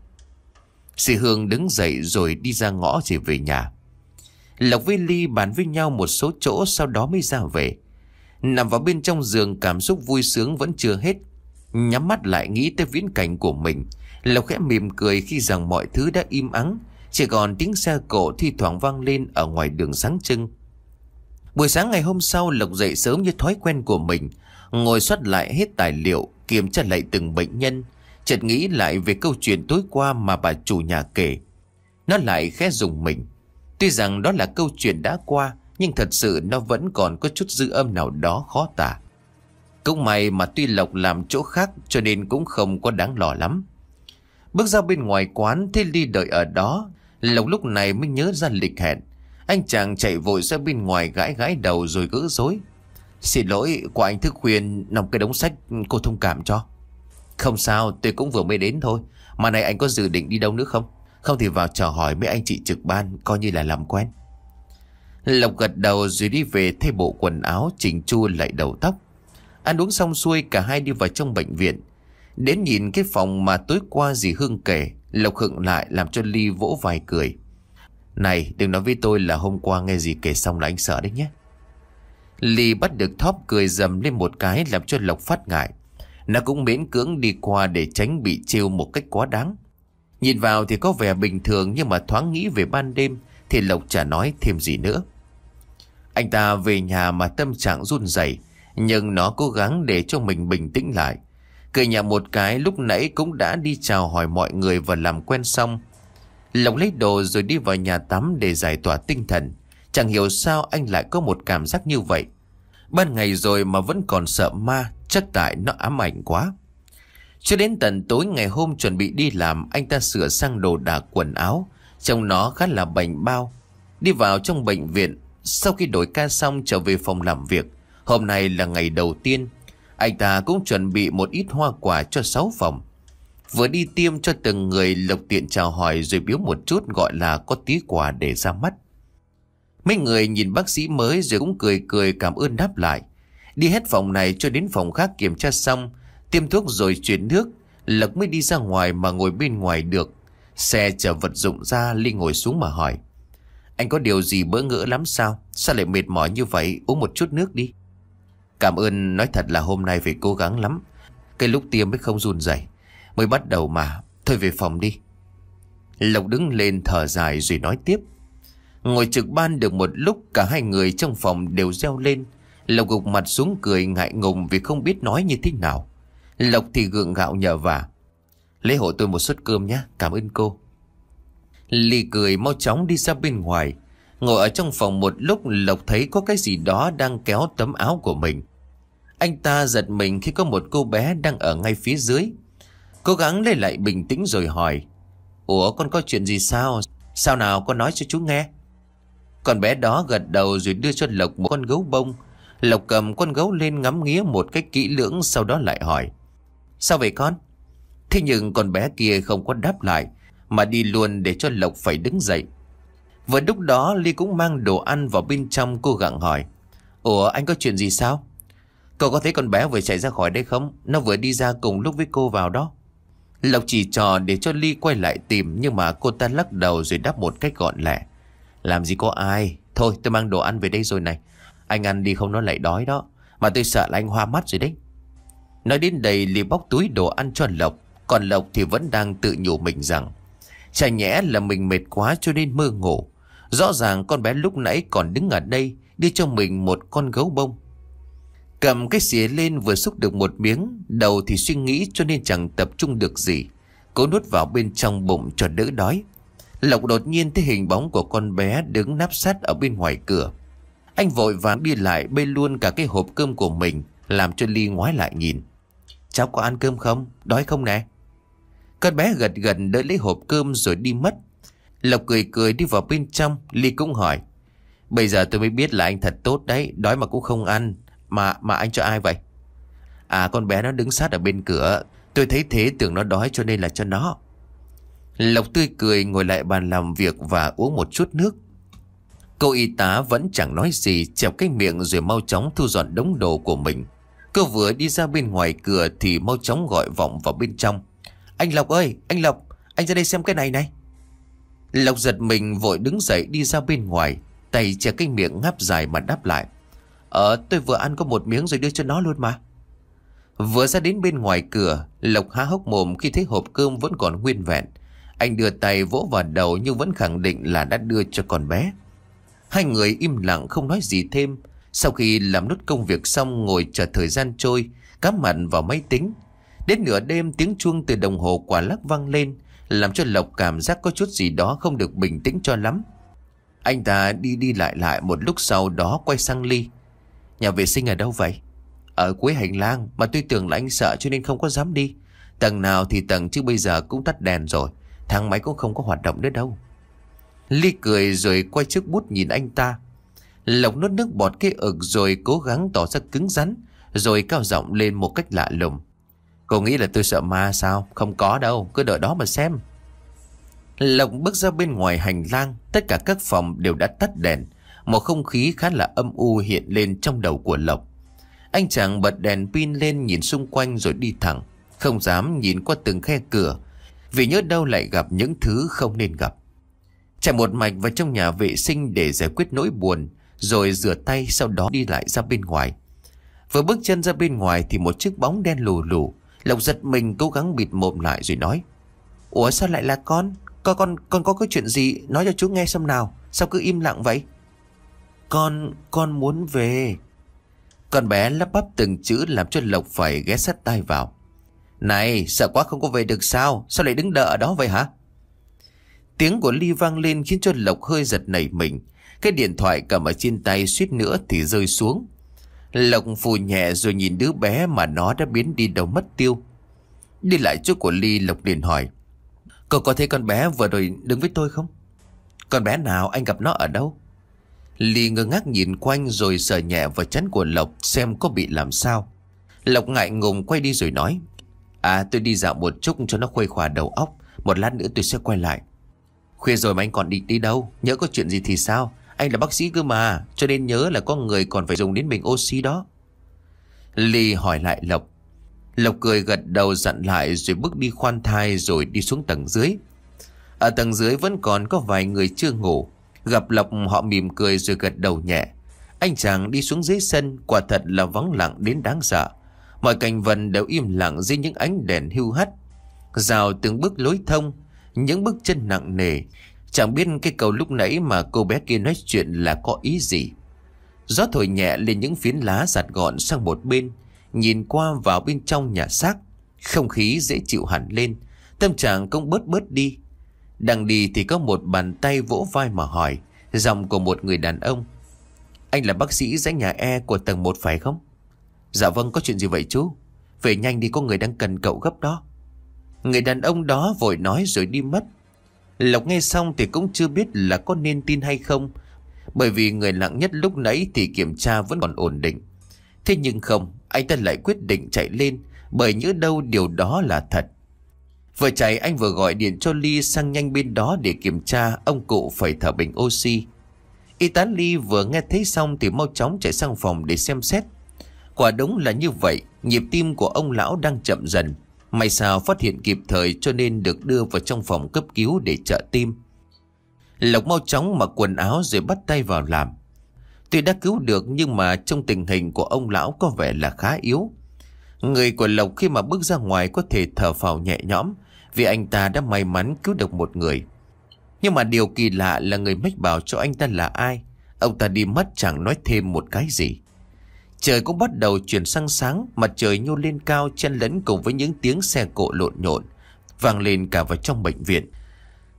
Dì Hương đứng dậy rồi đi ra ngõ rồi về nhà. Lộc với Ly bàn với nhau một số chỗ, sau đó mới ra về. Nằm vào bên trong giường, cảm xúc vui sướng vẫn chưa hết. Nhắm mắt lại nghĩ tới viễn cảnh của mình, Lộc khẽ mỉm cười khi rằng mọi thứ đã im ắng, chỉ còn tiếng xe cộ thi thoảng vang lên ở ngoài đường sáng trưng. Buổi sáng ngày hôm sau, Lộc dậy sớm như thói quen của mình, ngồi soát lại hết tài liệu, kiểm tra lại từng bệnh nhân, chợt nghĩ lại về câu chuyện tối qua mà bà chủ nhà kể. Nó lại khẽ rùng mình. Tuy rằng đó là câu chuyện đã qua, nhưng thật sự nó vẫn còn có chút dư âm nào đó khó tả. Cũng may mà tuy Lộc làm chỗ khác cho nên cũng không có đáng lo lắm. Bước ra bên ngoài quán thấy Ly đợi ở đó, Lộc lúc này mới nhớ ra lịch hẹn. Anh chàng chạy vội ra bên ngoài gãi gãi đầu rồi gỡ rối. Xin lỗi, của anh thức khuyên nằm cái đống sách, cô thông cảm cho. Không sao, tôi cũng vừa mới đến thôi. Mà này anh có dự định đi đâu nữa không? Không thì vào chào hỏi mấy anh chị trực ban, coi như là làm quen. Lộc gật đầu rồi đi về thay bộ quần áo, chỉnh chu lại đầu tóc. Ăn uống xong xuôi, cả hai đi vào trong bệnh viện. Đến nhìn cái phòng mà tối qua dì Hương kể, Lộc khựng lại làm cho Ly vỗ vai cười. Này, đừng nói với tôi là hôm qua nghe dì kể xong là anh sợ đấy nhé. Ly bắt được thóp cười dầm lên một cái làm cho Lộc phát ngại. Nó cũng miễn cưỡng đi qua để tránh bị trêu một cách quá đáng. Nhìn vào thì có vẻ bình thường, nhưng mà thoáng nghĩ về ban đêm thì Lộc chả nói thêm gì nữa. Anh ta về nhà mà tâm trạng run rẩy, nhưng nó cố gắng để cho mình bình tĩnh lại. Cười nhẹ một cái, lúc nãy cũng đã đi chào hỏi mọi người và làm quen xong. Lộc lấy đồ rồi đi vào nhà tắm để giải tỏa tinh thần. Chẳng hiểu sao anh lại có một cảm giác như vậy. Ban ngày rồi mà vẫn còn sợ ma, chắc tại nó ám ảnh quá. Cho đến tận tối ngày hôm chuẩn bị đi làm, anh ta sửa sang đồ đạc quần áo, trông nó khá là bảnh bao. Đi vào trong bệnh viện, sau khi đổi ca xong trở về phòng làm việc. Hôm nay là ngày đầu tiên. Anh ta cũng chuẩn bị một ít hoa quả cho sáu phòng. Vừa đi tiêm cho từng người, Lộc tiện chào hỏi rồi biếu một chút, gọi là có tí quà để ra mắt. Mấy người nhìn bác sĩ mới rồi cũng cười cười cảm ơn đáp lại. Đi hết phòng này cho đến phòng khác kiểm tra xong, tiêm thuốc rồi chuyển nước, Lộc mới đi ra ngoài mà ngồi bên ngoài được. Xe chở vật dụng ra, Ly ngồi xuống mà hỏi. Anh có điều gì bỡ ngỡ lắm sao? Sao lại mệt mỏi như vậy? Uống một chút nước đi. Cảm ơn, nói thật là hôm nay phải cố gắng lắm. Cái lúc tiêm mới không run rẩy, mới bắt đầu mà. Thôi về phòng đi. Lộc đứng lên thở dài rồi nói tiếp. Ngồi trực ban được một lúc, cả hai người trong phòng đều reo lên. Lộc gục mặt xuống cười ngại ngùng vì không biết nói như thế nào. Lộc thì gượng gạo nhờ vả. Lấy hộ tôi một suất cơm nhé, cảm ơn cô. Ly cười mau chóng đi ra bên ngoài. Ngồi ở trong phòng một lúc, Lộc thấy có cái gì đó đang kéo tấm áo của mình. Anh ta giật mình khi có một cô bé đang ở ngay phía dưới. Cố gắng lấy lại bình tĩnh rồi hỏi. Ủa, con có chuyện gì sao? Sao nào, con nói cho chú nghe. Con bé đó gật đầu rồi đưa cho Lộc một con gấu bông. Lộc cầm con gấu lên ngắm nghía một cách kỹ lưỡng, sau đó lại hỏi. Sao vậy con? Thế nhưng con bé kia không có đáp lại, mà đi luôn để cho Lộc phải đứng dậy. Vừa lúc đó Ly cũng mang đồ ăn vào bên trong, cô gặng hỏi. Ủa, anh có chuyện gì sao? Cậu có thấy con bé vừa chạy ra khỏi đây không? Nó vừa đi ra cùng lúc với cô vào đó. Lộc chỉ trò để cho Ly quay lại tìm, nhưng mà cô ta lắc đầu rồi đáp một cách gọn lẹ. Làm gì có ai? Thôi tôi mang đồ ăn về đây rồi này. Anh ăn đi không nó lại đói đó. Mà tôi sợ là anh hoa mắt rồi đấy. Nói đến đây Ly bóc túi đồ ăn cho Lộc. Còn Lộc thì vẫn đang tự nhủ mình rằng chả nhẽ là mình mệt quá cho nên mơ ngủ. Rõ ràng con bé lúc nãy còn đứng ở đây đưa cho mình một con gấu bông. Cầm cái xìa lên vừa xúc được một miếng, đầu thì suy nghĩ cho nên chẳng tập trung được gì. Cố nuốt vào bên trong bụng cho đỡ đói. Lộc đột nhiên thấy hình bóng của con bé đứng nép sát ở bên ngoài cửa. Anh vội vàng đi lại bê luôn cả cái hộp cơm của mình, làm cho Ly ngoái lại nhìn. Cháu có ăn cơm không? Đói không nè? Con bé gật gật đỡ lấy hộp cơm rồi đi mất. Lộc cười cười đi vào bên trong. Ly cũng hỏi. Bây giờ tôi mới biết là anh thật tốt đấy, đói mà cũng không ăn. Mà mà anh cho ai vậy? À, con bé nó đứng sát ở bên cửa. Tôi thấy thế tưởng nó đói cho nên là cho nó. Lộc tươi cười ngồi lại bàn làm việc và uống một chút nước. Cô y tá vẫn chẳng nói gì, chẹp cái miệng rồi mau chóng thu dọn đống đồ của mình. Cô vừa đi ra bên ngoài cửa thì mau chóng gọi vọng vào bên trong. Anh Lộc ơi, anh Lộc, anh ra đây xem cái này này. Lộc giật mình vội đứng dậy đi ra bên ngoài, tay che cái miệng ngáp dài mà đáp lại. Ờ, tôi vừa ăn có một miếng rồi đưa cho nó luôn mà. Vừa ra đến bên ngoài cửa, Lộc há hốc mồm khi thấy hộp cơm vẫn còn nguyên vẹn. Anh đưa tay vỗ vào đầu nhưng vẫn khẳng định là đã đưa cho con bé. Hai người im lặng không nói gì thêm. Sau khi làm nốt công việc xong ngồi chờ thời gian trôi, cắm mặt vào máy tính. Đến nửa đêm tiếng chuông từ đồng hồ quả lắc vang lên, làm cho Lộc cảm giác có chút gì đó không được bình tĩnh cho lắm. Anh ta đi đi lại lại một lúc sau đó quay sang Ly. Nhà vệ sinh ở đâu vậy? Ở cuối hành lang, mà tôi tưởng là anh sợ cho nên không có dám đi. Tầng nào thì tầng chứ bây giờ cũng tắt đèn rồi, thang máy cũng không có hoạt động nữa đâu. Ly cười rồi quay chiếc bút nhìn anh ta. Lộc nuốt nước bọt cái ực rồi cố gắng tỏ ra cứng rắn, rồi cao giọng lên một cách lạ lùng. Cô nghĩ là tôi sợ ma sao? Không có đâu, cứ đợi đó mà xem. Lộc bước ra bên ngoài hành lang. Tất cả các phòng đều đã tắt đèn. Một không khí khá là âm u hiện lên trong đầu của Lộc. Anh chàng bật đèn pin lên nhìn xung quanh rồi đi thẳng, không dám nhìn qua từng khe cửa, vì nhớ đâu lại gặp những thứ không nên gặp. Chạy một mạch vào trong nhà vệ sinh để giải quyết nỗi buồn, rồi rửa tay, sau đó đi lại ra bên ngoài. Vừa bước chân ra bên ngoài thì một chiếc bóng đen lù lù. Lộc giật mình cố gắng bịt mồm lại rồi nói. Ủa sao lại là con? Con con con có cái chuyện gì nói cho chú nghe xem nào. Sao cứ im lặng vậy? Con con muốn về. Con bé lắp bắp từng chữ làm cho Lộc phải ghé sát tai vào. Này, sợ quá không có về được sao? Sao lại đứng đợi ở đó vậy hả? Tiếng của Ly vang lên khiến cho Lộc hơi giật nảy mình. Cái điện thoại cầm ở trên tay suýt nữa thì rơi xuống. Lộc phù nhẹ rồi nhìn đứa bé mà nó đã biến đi đâu mất tiêu. Đi lại chỗ của Ly, Lộc liền hỏi. Cậu có thấy con bé vừa rồi đứng với tôi không? Con bé nào? Anh gặp nó ở đâu? Ly ngơ ngác nhìn quanh rồi sờ nhẹ vào trán của Lộc xem có bị làm sao. Lộc ngại ngùng quay đi rồi nói. À, tôi đi dạo một chút cho nó khuây khỏa đầu óc. Một lát nữa tôi sẽ quay lại. Khuya rồi mà anh còn định đi đâu? Nhớ có chuyện gì thì sao? Anh là bác sĩ cơ mà, cho nên nhớ là có người còn phải dùng đến bình oxy đó. Ly hỏi lại Lộc. Lộc cười gật đầu dặn lại rồi bước đi khoan thai rồi đi xuống tầng dưới. Ở tầng dưới vẫn còn có vài người chưa ngủ. Gặp Lộc họ mỉm cười rồi gật đầu nhẹ. Anh chàng đi xuống dưới sân, quả thật là vắng lặng đến đáng sợ. Mọi cảnh vật đều im lặng dưới những ánh đèn hưu hắt. Rào từng bước lối thông, những bước chân nặng nề. Chẳng biết cái câu lúc nãy mà cô bé kia nói chuyện là có ý gì. Gió thổi nhẹ lên những phiến lá giặt gọn sang một bên, nhìn qua vào bên trong nhà xác. Không khí dễ chịu hẳn lên, tâm trạng cũng bớt bớt đi. Đang đi thì có một bàn tay vỗ vai mà hỏi, giọng của một người đàn ông. Anh là bác sĩ dãy nhà E của tầng một phải không? Dạ vâng, có chuyện gì vậy chú? Về nhanh đi, có người đang cần cậu gấp đó. Người đàn ông đó vội nói rồi đi mất. Lộc nghe xong thì cũng chưa biết là có nên tin hay không, bởi vì người nặng nhất lúc nãy thì kiểm tra vẫn còn ổn định. Thế nhưng không, anh ta lại quyết định chạy lên, bởi nhớ đâu điều đó là thật. Vừa chạy anh vừa gọi điện cho Ly sang nhanh bên đó để kiểm tra ông cụ phải thở bình oxy. Y tá Ly vừa nghe thấy xong thì mau chóng chạy sang phòng để xem xét. Quả đúng là như vậy, nhịp tim của ông lão đang chậm dần. May sao phát hiện kịp thời cho nên được đưa vào trong phòng cấp cứu để trợ tim. Lộc mau chóng mặc quần áo rồi bắt tay vào làm. Tuy đã cứu được nhưng mà trong tình hình của ông lão có vẻ là khá yếu. Người của Lộc khi mà bước ra ngoài có thể thở phào nhẹ nhõm vì anh ta đã may mắn cứu được một người. Nhưng mà điều kỳ lạ là người mách bảo cho anh ta là ai. Ông ta đi mất chẳng nói thêm một cái gì. Trời cũng bắt đầu chuyển sang sáng, mặt trời nhô lên cao chen lẫn cùng với những tiếng xe cộ lộn nhộn vang lên cả vào trong bệnh viện.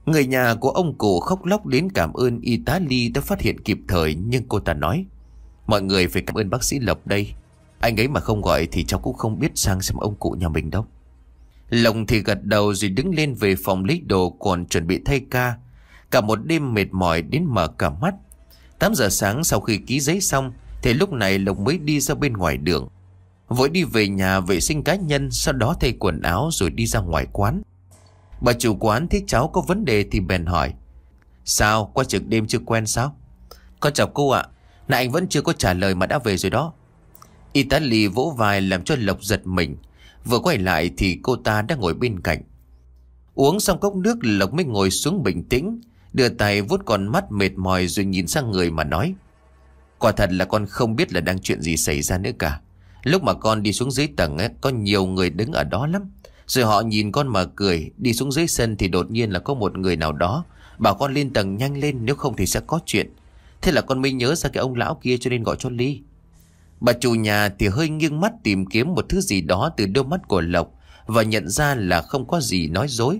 Người nhà của ông cụ khóc lóc đến cảm ơn y tá Ly đã phát hiện kịp thời. Nhưng cô ta nói: mọi người phải cảm ơn bác sĩ Lộc đây. Anh ấy mà không gọi thì cháu cũng không biết sang xem ông cụ nhà mình đâu. Lộc thì gật đầu rồi đứng lên về phòng lấy đồ, còn chuẩn bị thay ca. Cả một đêm mệt mỏi đến mở cả mắt. Tám giờ sáng sau khi ký giấy xong thì lúc này Lộc mới đi ra bên ngoài đường, vội đi về nhà vệ sinh cá nhân, sau đó thay quần áo rồi đi ra ngoài quán. Bà chủ quán thấy cháu có vấn đề thì bèn hỏi: sao, qua trực đêm chưa quen sao? Con chào cô ạ. Nãy anh vẫn chưa có trả lời mà đã về rồi đó. Y tá Ly vỗ vai làm cho Lộc giật mình. Vừa quay lại thì cô ta đang ngồi bên cạnh. Uống xong cốc nước, Lộc mới ngồi xuống bình tĩnh, đưa tay vuốt con mắt mệt mỏi rồi nhìn sang người mà nói: quả thật là con không biết là đang chuyện gì xảy ra nữa cả. Lúc mà con đi xuống dưới tầng ấy, có nhiều người đứng ở đó lắm. Rồi họ nhìn con mà cười. Đi xuống dưới sân thì đột nhiên là có một người nào đó bảo con lên tầng nhanh lên, nếu không thì sẽ có chuyện. Thế là con mới nhớ ra cái ông lão kia cho nên gọi cho Ly. Bà chủ nhà thì hơi nghiêng mắt tìm kiếm một thứ gì đó từ đôi mắt của Lộc, và nhận ra là không có gì nói dối.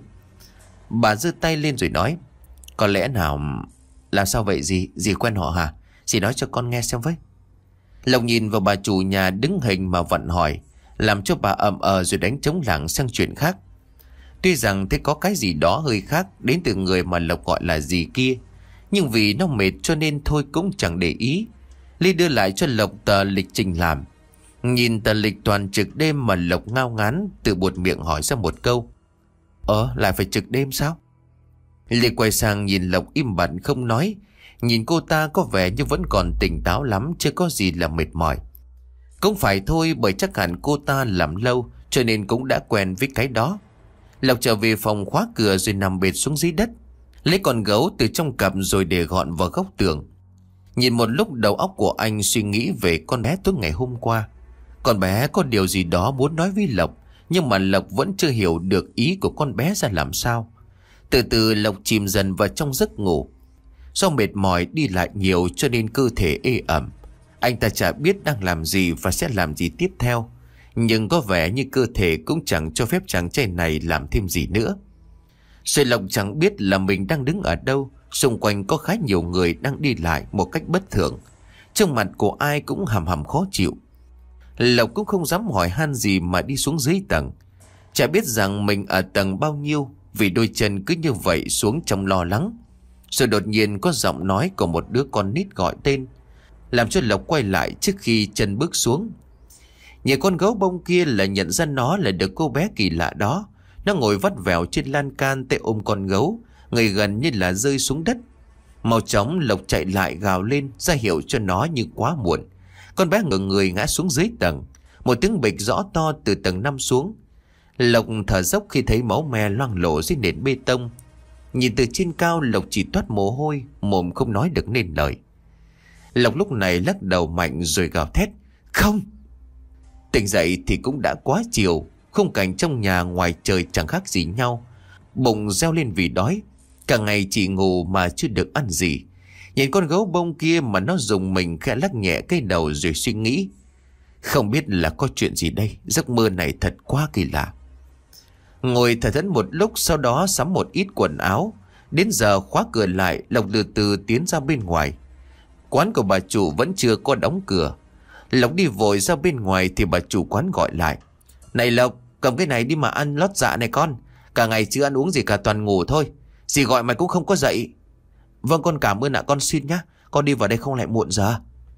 Bà giơ tay lên rồi nói: có lẽ nào... Làm sao vậy dì? Dì quen họ hả? Dì nói cho con nghe xem với. Lộc nhìn vào bà chủ nhà đứng hình mà vặn hỏi, làm cho bà ậm ờ rồi đánh trống lảng sang chuyện khác. Tuy rằng thấy có cái gì đó hơi khác đến từ người mà Lộc gọi là dì kia, nhưng vì nó mệt cho nên thôi cũng chẳng để ý. Ly đưa lại cho Lộc tờ lịch trình làm. Nhìn tờ lịch toàn trực đêm mà Lộc ngao ngán, tự buột miệng hỏi ra một câu: Ờ lại phải trực đêm sao? Ly quay sang nhìn Lộc im bặt không nói. Nhìn cô ta có vẻ như vẫn còn tỉnh táo lắm, chưa có gì là mệt mỏi. Cũng phải thôi, bởi chắc hẳn cô ta làm lâu cho nên cũng đã quen với cái đó. Lộc trở về phòng khóa cửa rồi nằm bệt xuống dưới đất, lấy con gấu từ trong cặp rồi để gọn vào góc tường. Nhìn một lúc, đầu óc của anh suy nghĩ về con bé tối ngày hôm qua. Con bé có điều gì đó muốn nói với Lộc, nhưng mà Lộc vẫn chưa hiểu được ý của con bé ra làm sao. Từ từ Lộc chìm dần vào trong giấc ngủ. Do mệt mỏi đi lại nhiều cho nên cơ thể ê ẩm. Anh ta chả biết đang làm gì và sẽ làm gì tiếp theo. Nhưng có vẻ như cơ thể cũng chẳng cho phép chàng trai này làm thêm gì nữa. Rồi Lộc chẳng biết là mình đang đứng ở đâu. Xung quanh có khá nhiều người đang đi lại một cách bất thường. Trong mặt của ai cũng hầm hầm khó chịu. Lộc cũng không dám hỏi han gì mà đi xuống dưới tầng. Chả biết rằng mình ở tầng bao nhiêu, vì đôi chân cứ như vậy xuống trong lo lắng. Rồi đột nhiên có giọng nói của một đứa con nít gọi tên, làm cho Lộc quay lại trước khi chân bước xuống. Nhìn con gấu bông kia là nhận ra nó là được cô bé kỳ lạ đó. Nó ngồi vắt vẻo trên lan can, tay ôm con gấu, người gần như là rơi xuống đất. Mau chóng Lộc chạy lại gào lên ra hiệu cho nó, nhưng quá muộn. Con bé ngửa người ngã xuống dưới tầng. Một tiếng bịch rõ to từ tầng năm xuống. Lộc thở dốc khi thấy máu me loang lổ dưới nền bê tông. Nhìn từ trên cao, Lộc chỉ toát mồ hôi, mồm không nói được nên lời. Lộc lúc này lắc đầu mạnh rồi gào thét: Không! Tỉnh dậy thì cũng đã quá chiều. Khung cảnh trong nhà ngoài trời chẳng khác gì nhau. Bụng reo lên vì đói. Cả ngày chỉ ngủ mà chưa được ăn gì. Nhìn con gấu bông kia mà nó dùng mình khẽ lắc nhẹ cái đầu rồi suy nghĩ: không biết là có chuyện gì đây. Giấc mơ này thật quá kỳ lạ. Ngồi thở thẫn một lúc, sau đó sắm một ít quần áo. Đến giờ khóa cửa lại, Lộc từ từ tiến ra bên ngoài. Quán của bà chủ vẫn chưa có đóng cửa. Lộc đi vội ra bên ngoài thì bà chủ quán gọi lại: Này Lộc, cầm cái này đi mà ăn lót dạ này con. Cả ngày chưa ăn uống gì cả, toàn ngủ thôi. Dì gọi mày cũng không có dậy. Vâng con cảm ơn ạ, con xin nhá. Con đi vào đây không lại muộn giờ.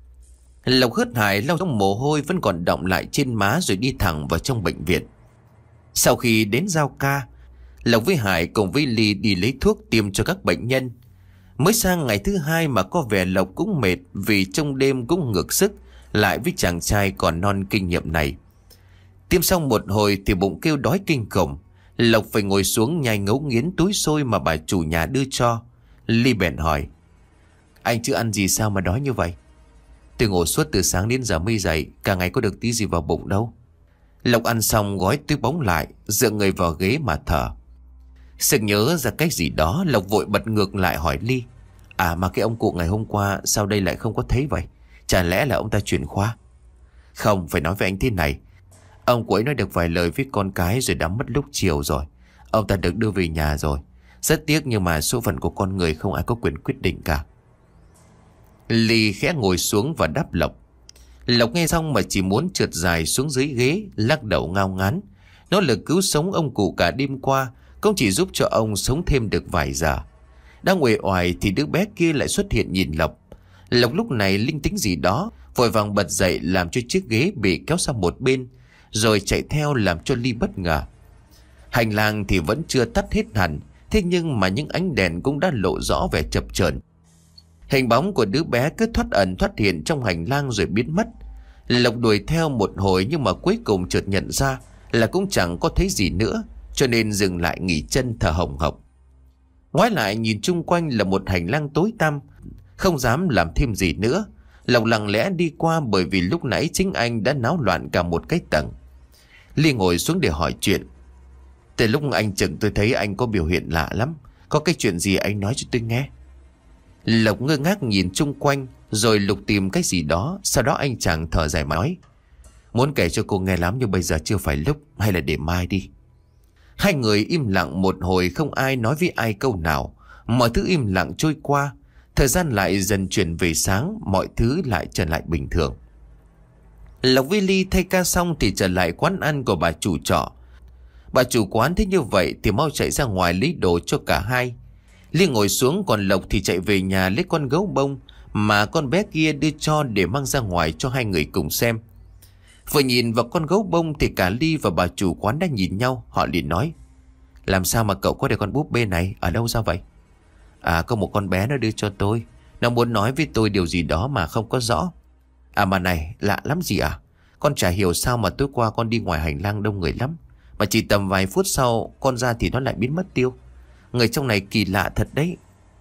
Lộc hớt hải lau trong mồ hôi vẫn còn đọng lại trên má rồi đi thẳng vào trong bệnh viện. Sau khi đến giao ca, Lộc với Hải cùng với Ly đi lấy thuốc tiêm cho các bệnh nhân. Mới sang ngày thứ hai mà có vẻ Lộc cũng mệt, vì trong đêm cũng ngược sức lại với chàng trai còn non kinh nghiệm này. Tiêm xong một hồi thì bụng kêu đói kinh khủng. Lộc phải ngồi xuống nhai ngấu nghiến túi xôi mà bà chủ nhà đưa cho. Ly bèn hỏi: Anh chưa ăn gì sao mà đói như vậy? Tôi ngủ suốt từ sáng đến giờ mới dậy, cả ngày có được tí gì vào bụng đâu. Lộc ăn xong gói túi bóng lại, dựa người vào ghế mà thở. Sực nhớ ra cái gì đó, Lộc vội bật ngược lại hỏi Ly: À mà cái ông cụ ngày hôm qua sao đây lại không có thấy vậy? Chả lẽ là ông ta chuyển khoa? Không, phải nói với anh thế này. Ông cụ ấy nói được vài lời với con cái rồi đã mất lúc chiều rồi. Ông ta được đưa về nhà rồi. Rất tiếc nhưng mà số phận của con người không ai có quyền quyết định cả. Ly khẽ ngồi xuống và đáp Lộc. Lộc nghe xong mà chỉ muốn trượt dài xuống dưới ghế, lắc đầu ngao ngán. Nỗ lực cứu sống ông cụ cả đêm qua cũng chỉ giúp cho ông sống thêm được vài giờ. Đang uể oải thì đứa bé kia lại xuất hiện nhìn Lộc. Lộc lúc này linh tính gì đó, vội vàng bật dậy làm cho chiếc ghế bị kéo sang một bên, rồi chạy theo làm cho Ly bất ngờ. Hành lang thì vẫn chưa tắt hết hẳn, thế nhưng mà những ánh đèn cũng đã lộ rõ vẻ chập chờn. Hình bóng của đứa bé cứ thoát ẩn thoát hiện trong hành lang rồi biến mất. Lộc đuổi theo một hồi nhưng mà cuối cùng chợt nhận ra là cũng chẳng có thấy gì nữa, cho nên dừng lại nghỉ chân thở hồng hộc. Ngoái lại nhìn chung quanh là một hành lang tối tăm, không dám làm thêm gì nữa. Lộc lặng lẽ đi qua, bởi vì lúc nãy chính anh đã náo loạn cả một cái tầng. Ly ngồi xuống để hỏi chuyện. Từ lúc anh chừng tôi thấy anh có biểu hiện lạ lắm. Có cái chuyện gì anh nói cho tôi nghe. Lộc ngơ ngác nhìn chung quanh, rồi lục tìm cái gì đó. Sau đó anh chàng thở dài mà nói: Muốn kể cho cô nghe lắm nhưng bây giờ chưa phải lúc, hay là để mai đi. Hai người im lặng một hồi, không ai nói với ai câu nào. Mọi thứ im lặng trôi qua. Thời gian lại dần chuyển về sáng, mọi thứ lại trở lại bình thường. Lộc với Ly thay ca xong thì trở lại quán ăn của bà chủ trọ. Bà chủ quán thấy như vậy thì mau chạy ra ngoài lấy đồ cho cả hai. Ly ngồi xuống, còn Lộc thì chạy về nhà lấy con gấu bông mà con bé kia đưa cho để mang ra ngoài cho hai người cùng xem. Vừa nhìn vào con gấu bông thì cả Ly và bà chủ quán đã nhìn nhau. Họ liền nói: Làm sao mà cậu có được con búp bê này, ở đâu ra vậy? À, có một con bé nó đưa cho tôi. Nó muốn nói với tôi điều gì đó mà không có rõ. À mà này, lạ lắm gì à? Con chả hiểu sao mà tối qua con đi ngoài hành lang đông người lắm, mà chỉ tầm vài phút sau con ra thì nó lại biến mất tiêu. Người trong này kỳ lạ thật đấy.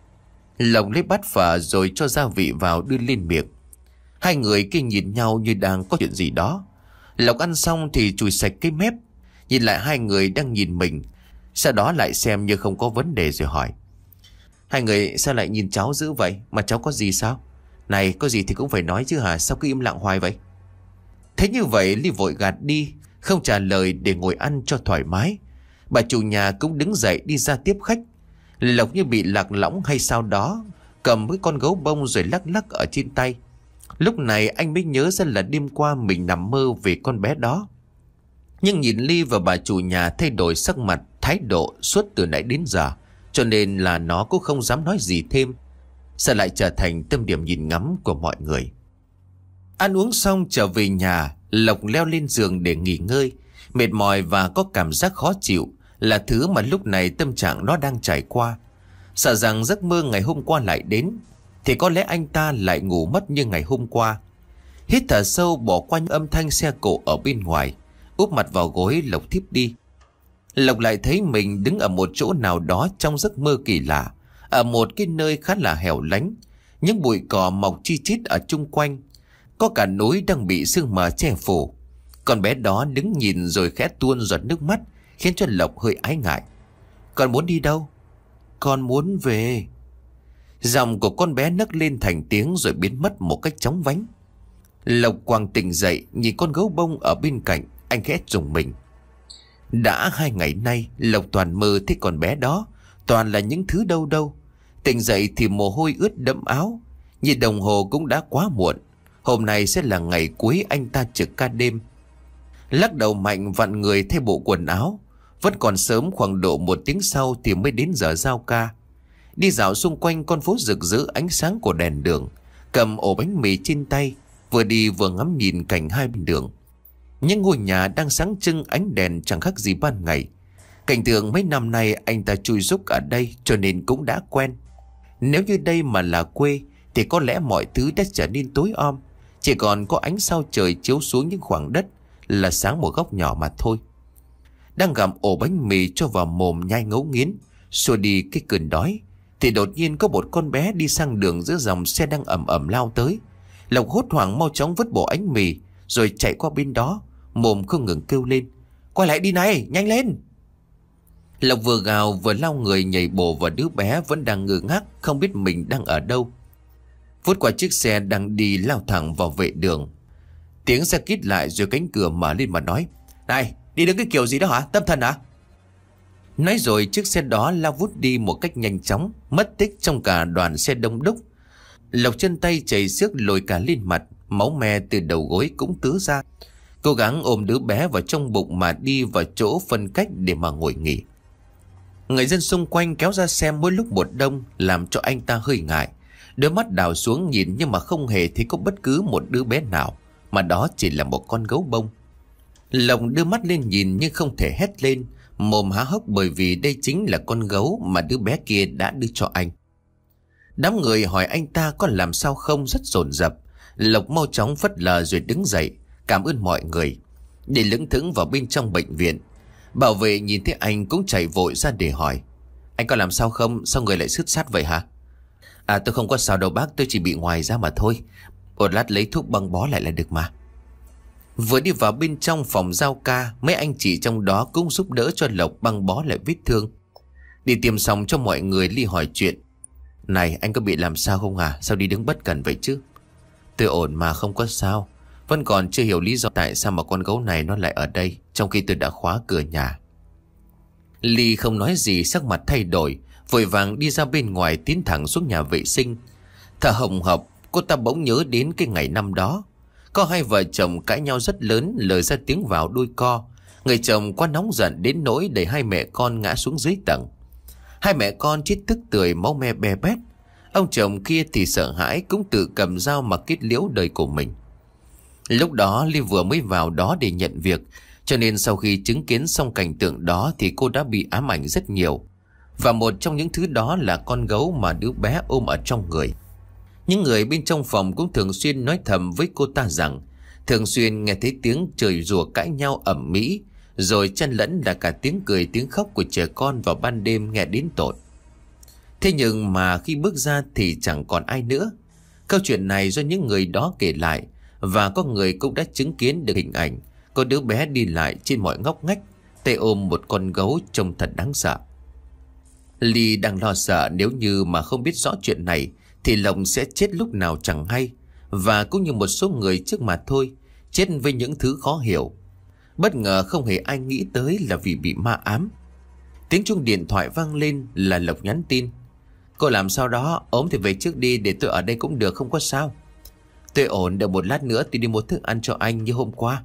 Lộc lấy bát phở rồi cho gia vị vào đưa lên miệng. Hai người kia nhìn nhau như đang có chuyện gì đó. Lộc ăn xong thì chùi sạch cái mép, nhìn lại hai người đang nhìn mình, sau đó lại xem như không có vấn đề rồi hỏi: Hai người sao lại nhìn cháu dữ vậy? Mà cháu có gì sao? Này, có gì thì cũng phải nói chứ hả? Sao cứ im lặng hoài vậy? Thế như vậy Ly vội gạt đi, không trả lời để ngồi ăn cho thoải mái. Bà chủ nhà cũng đứng dậy đi ra tiếp khách. Lộc như bị lạc lõng hay sao đó, cầm với con gấu bông rồi lắc lắc ở trên tay. Lúc này anh mới nhớ ra là đêm qua mình nằm mơ về con bé đó. Nhưng nhìn Ly và bà chủ nhà thay đổi sắc mặt, thái độ suốt từ nãy đến giờ, cho nên là nó cũng không dám nói gì thêm. Sẽ lại trở thành tâm điểm nhìn ngắm của mọi người. Ăn uống xong trở về nhà, Lộc leo lên giường để nghỉ ngơi. Mệt mỏi và có cảm giác khó chịu là thứ mà lúc này tâm trạng nó đang trải qua. Sợ rằng giấc mơ ngày hôm qua lại đến, thì có lẽ anh ta lại ngủ mất như ngày hôm qua. Hít thở sâu bỏ qua những âm thanh xe cộ ở bên ngoài, úp mặt vào gối Lộc thiếp đi. Lộc lại thấy mình đứng ở một chỗ nào đó trong giấc mơ kỳ lạ, ở một cái nơi khá là hẻo lánh. Những bụi cỏ mọc chi chít ở chung quanh, có cả núi đang bị sương mờ che phủ. Con bé đó đứng nhìn rồi khẽ tuôn giọt nước mắt, khiến cho Lộc hơi ái ngại. Con muốn đi đâu? Con muốn về. Giọng của con bé nấc lên thành tiếng rồi biến mất một cách chóng vánh. Lộc quàng tỉnh dậy, nhìn con gấu bông ở bên cạnh, anh khẽ rùng mình. Đã hai ngày nay Lộc toàn mơ thấy con bé đó, toàn là những thứ đâu đâu. Tỉnh dậy thì mồ hôi ướt đẫm áo, nhìn đồng hồ cũng đã quá muộn. Hôm nay sẽ là ngày cuối anh ta trực ca đêm. Lắc đầu mạnh vặn người thay bộ quần áo. Vẫn còn sớm, khoảng độ một tiếng sau thì mới đến giờ giao ca. Đi dạo xung quanh con phố rực rỡ ánh sáng của đèn đường, cầm ổ bánh mì trên tay, vừa đi vừa ngắm nhìn cảnh hai bên đường. Những ngôi nhà đang sáng trưng ánh đèn chẳng khác gì ban ngày. Cảnh tượng mấy năm nay anh ta chui rúc ở đây cho nên cũng đã quen. Nếu như đây mà là quê thì có lẽ mọi thứ đã trở nên tối om, chỉ còn có ánh sao trời chiếu xuống những khoảng đất là sáng một góc nhỏ mà thôi. Đang gặm ổ bánh mì cho vào mồm nhai ngấu nghiến, xua đi cái cơn đói, thì đột nhiên có một con bé đi sang đường giữa dòng xe đang ầm ầm lao tới. Lộc hốt hoảng mau chóng vứt bộ bánh mì rồi chạy qua bên đó, mồm không ngừng kêu lên: Quay lại đi này, nhanh lên! Lộc vừa gào vừa lao người nhảy bổ vào đứa bé vẫn đang ngơ ngác không biết mình đang ở đâu. Vút qua chiếc xe đang đi lao thẳng vào vệ đường. Tiếng xe kít lại rồi cánh cửa mở lên mà nói: Này, đi đứng cái kiểu gì đó hả? Tâm thần hả? Nói rồi chiếc xe đó lao vút đi một cách nhanh chóng, mất tích trong cả đoàn xe đông đúc. Lộc chân tay chảy xước lồi cả lên mặt, máu me từ đầu gối cũng tứ ra. Cố gắng ôm đứa bé vào trong bụng mà đi vào chỗ phân cách để mà ngồi nghỉ. Người dân xung quanh kéo ra xem mỗi lúc một đông, làm cho anh ta hơi ngại. Đôi mắt đào xuống nhìn nhưng mà không hề thấy có bất cứ một đứa bé nào, mà đó chỉ là một con gấu bông. Lộc đưa mắt lên nhìn nhưng không thể hét lên, mồm há hốc bởi vì đây chính là con gấu mà đứa bé kia đã đưa cho anh. Đám người hỏi anh ta có làm sao không rất dồn dập. Lộc mau chóng phất lờ rồi đứng dậy, cảm ơn mọi người, để lững thững vào bên trong bệnh viện. Bảo vệ nhìn thấy anh cũng chạy vội ra để hỏi: Anh có làm sao không? Sao người lại sứt sát vậy hả? À tôi không có sao đâu bác, tôi chỉ bị ngoài ra mà thôi. Một lát lấy thuốc băng bó lại là được mà. Vừa đi vào bên trong phòng giao ca, mấy anh chị trong đó cũng giúp đỡ cho Lộc băng bó lại vết thương. Đi tiêm xong cho mọi người, Ly hỏi chuyện: Này anh có bị làm sao không à? Sao đi đứng bất cẩn vậy chứ? Tôi ổn mà không có sao. Vẫn còn chưa hiểu lý do tại sao mà con gấu này nó lại ở đây, trong khi tôi đã khóa cửa nhà. Ly không nói gì, sắc mặt thay đổi, vội vàng đi ra bên ngoài tiến thẳng xuống nhà vệ sinh. Thở hồng hộc, cô ta bỗng nhớ đến cái ngày năm đó. Có hai vợ chồng cãi nhau rất lớn, lời ra tiếng vào đuôi co. Người chồng quá nóng giận đến nỗi đẩy hai mẹ con ngã xuống dưới tầng. Hai mẹ con chết tức tưởi, máu me be bét. Ông chồng kia thì sợ hãi, cũng tự cầm dao mà kết liễu đời của mình. Lúc đó Ly vừa mới vào đó để nhận việc, cho nên sau khi chứng kiến xong cảnh tượng đó thì cô đã bị ám ảnh rất nhiều. Và một trong những thứ đó là con gấu mà đứa bé ôm ở trong người. Những người bên trong phòng cũng thường xuyên nói thầm với cô ta rằng thường xuyên nghe thấy tiếng chửi rủa cãi nhau ầm ĩ, rồi chen lẫn là cả tiếng cười tiếng khóc của trẻ con vào ban đêm nghe đến tột. Thế nhưng mà khi bước ra thì chẳng còn ai nữa. Câu chuyện này do những người đó kể lại, và có người cũng đã chứng kiến được hình ảnh có đứa bé đi lại trên mọi ngóc ngách, tay ôm một con gấu trông thật đáng sợ. Ly đang lo sợ nếu như mà không biết rõ chuyện này thì Lộc sẽ chết lúc nào chẳng hay, và cũng như một số người trước mặt thôi, chết với những thứ khó hiểu. Bất ngờ không hề ai nghĩ tới là vì bị ma ám. Tiếng chuông điện thoại vang lên là Lộc nhắn tin: Cô làm sao đó, ốm thì về trước đi, để tôi ở đây cũng được, không có sao. Tôi ổn, đợi một lát nữa tôi đi mua thức ăn cho anh như hôm qua.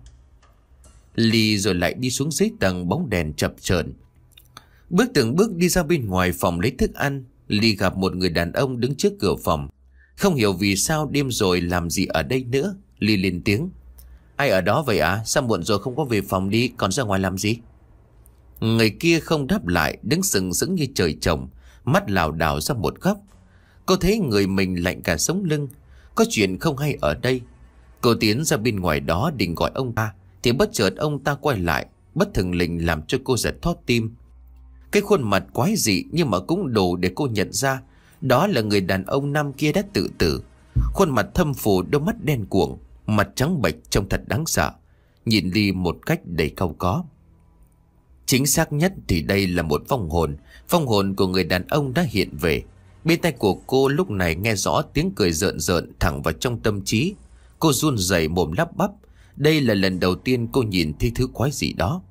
Ly rồi lại đi xuống dưới tầng, bóng đèn chập chờn. Bước từng bước đi ra bên ngoài phòng lấy thức ăn, Ly gặp một người đàn ông đứng trước cửa phòng. Không hiểu vì sao đêm rồi làm gì ở đây nữa. Ly lên tiếng: Ai ở đó vậy ạ? À? Sao muộn rồi không có về phòng đi, còn ra ngoài làm gì? Người kia không đáp lại, đứng sừng sững như trời trồng, mắt lảo đảo ra một góc. Cô thấy người mình lạnh cả sống lưng. Có chuyện không hay ở đây. Cô tiến ra bên ngoài đó định gọi ông ta, thì bất chợt ông ta quay lại, bất thình lình làm cho cô giật thót tim. Cái khuôn mặt quái dị nhưng mà cũng đủ để cô nhận ra đó là người đàn ông năm kia đã tự tử. Khuôn mặt thâm phù, đôi mắt đen cuồng, mặt trắng bệch trông thật đáng sợ, nhìn Ly một cách đầy cau có. Chính xác nhất thì đây là một vong hồn. Vong hồn của người đàn ông đã hiện về. Bên tai của cô lúc này nghe rõ tiếng cười rợn rợn thẳng vào trong tâm trí. Cô run rẩy mồm lắp bắp. Đây là lần đầu tiên cô nhìn thấy thứ quái gì đó.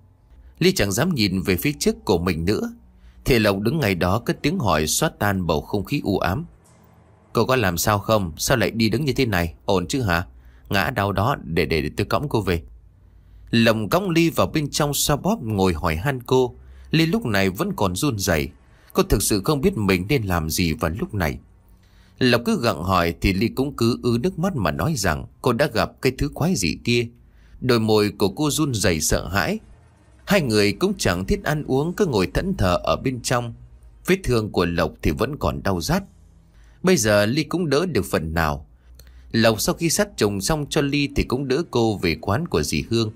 Ly chẳng dám nhìn về phía trước của mình nữa. Thì Lộc đứng ngay đó cất tiếng hỏi xóa tan bầu không khí u ám: Cô có làm sao không? Sao lại đi đứng như thế này? Ổn chứ hả? Ngã đau đó, để để, để tôi cõng cô về. Lộc cõng Ly vào bên trong xoa bóp, ngồi hỏi han cô. Ly lúc này vẫn còn run rẩy. Cô thực sự không biết mình nên làm gì vào lúc này. Lộc cứ gặng hỏi thì Ly cũng cứ ứ nước mắt mà nói rằng cô đã gặp cái thứ quái gì kia. Đôi môi của cô run rẩy sợ hãi. Hai người cũng chẳng thiết ăn uống, cứ ngồi thẫn thờ ở bên trong. Vết thương của Lộc thì vẫn còn đau rát. Bây giờ Ly cũng đỡ được phần nào. Lộc sau khi sát trùng xong cho Ly thì cũng đỡ cô về quán của dì Hương.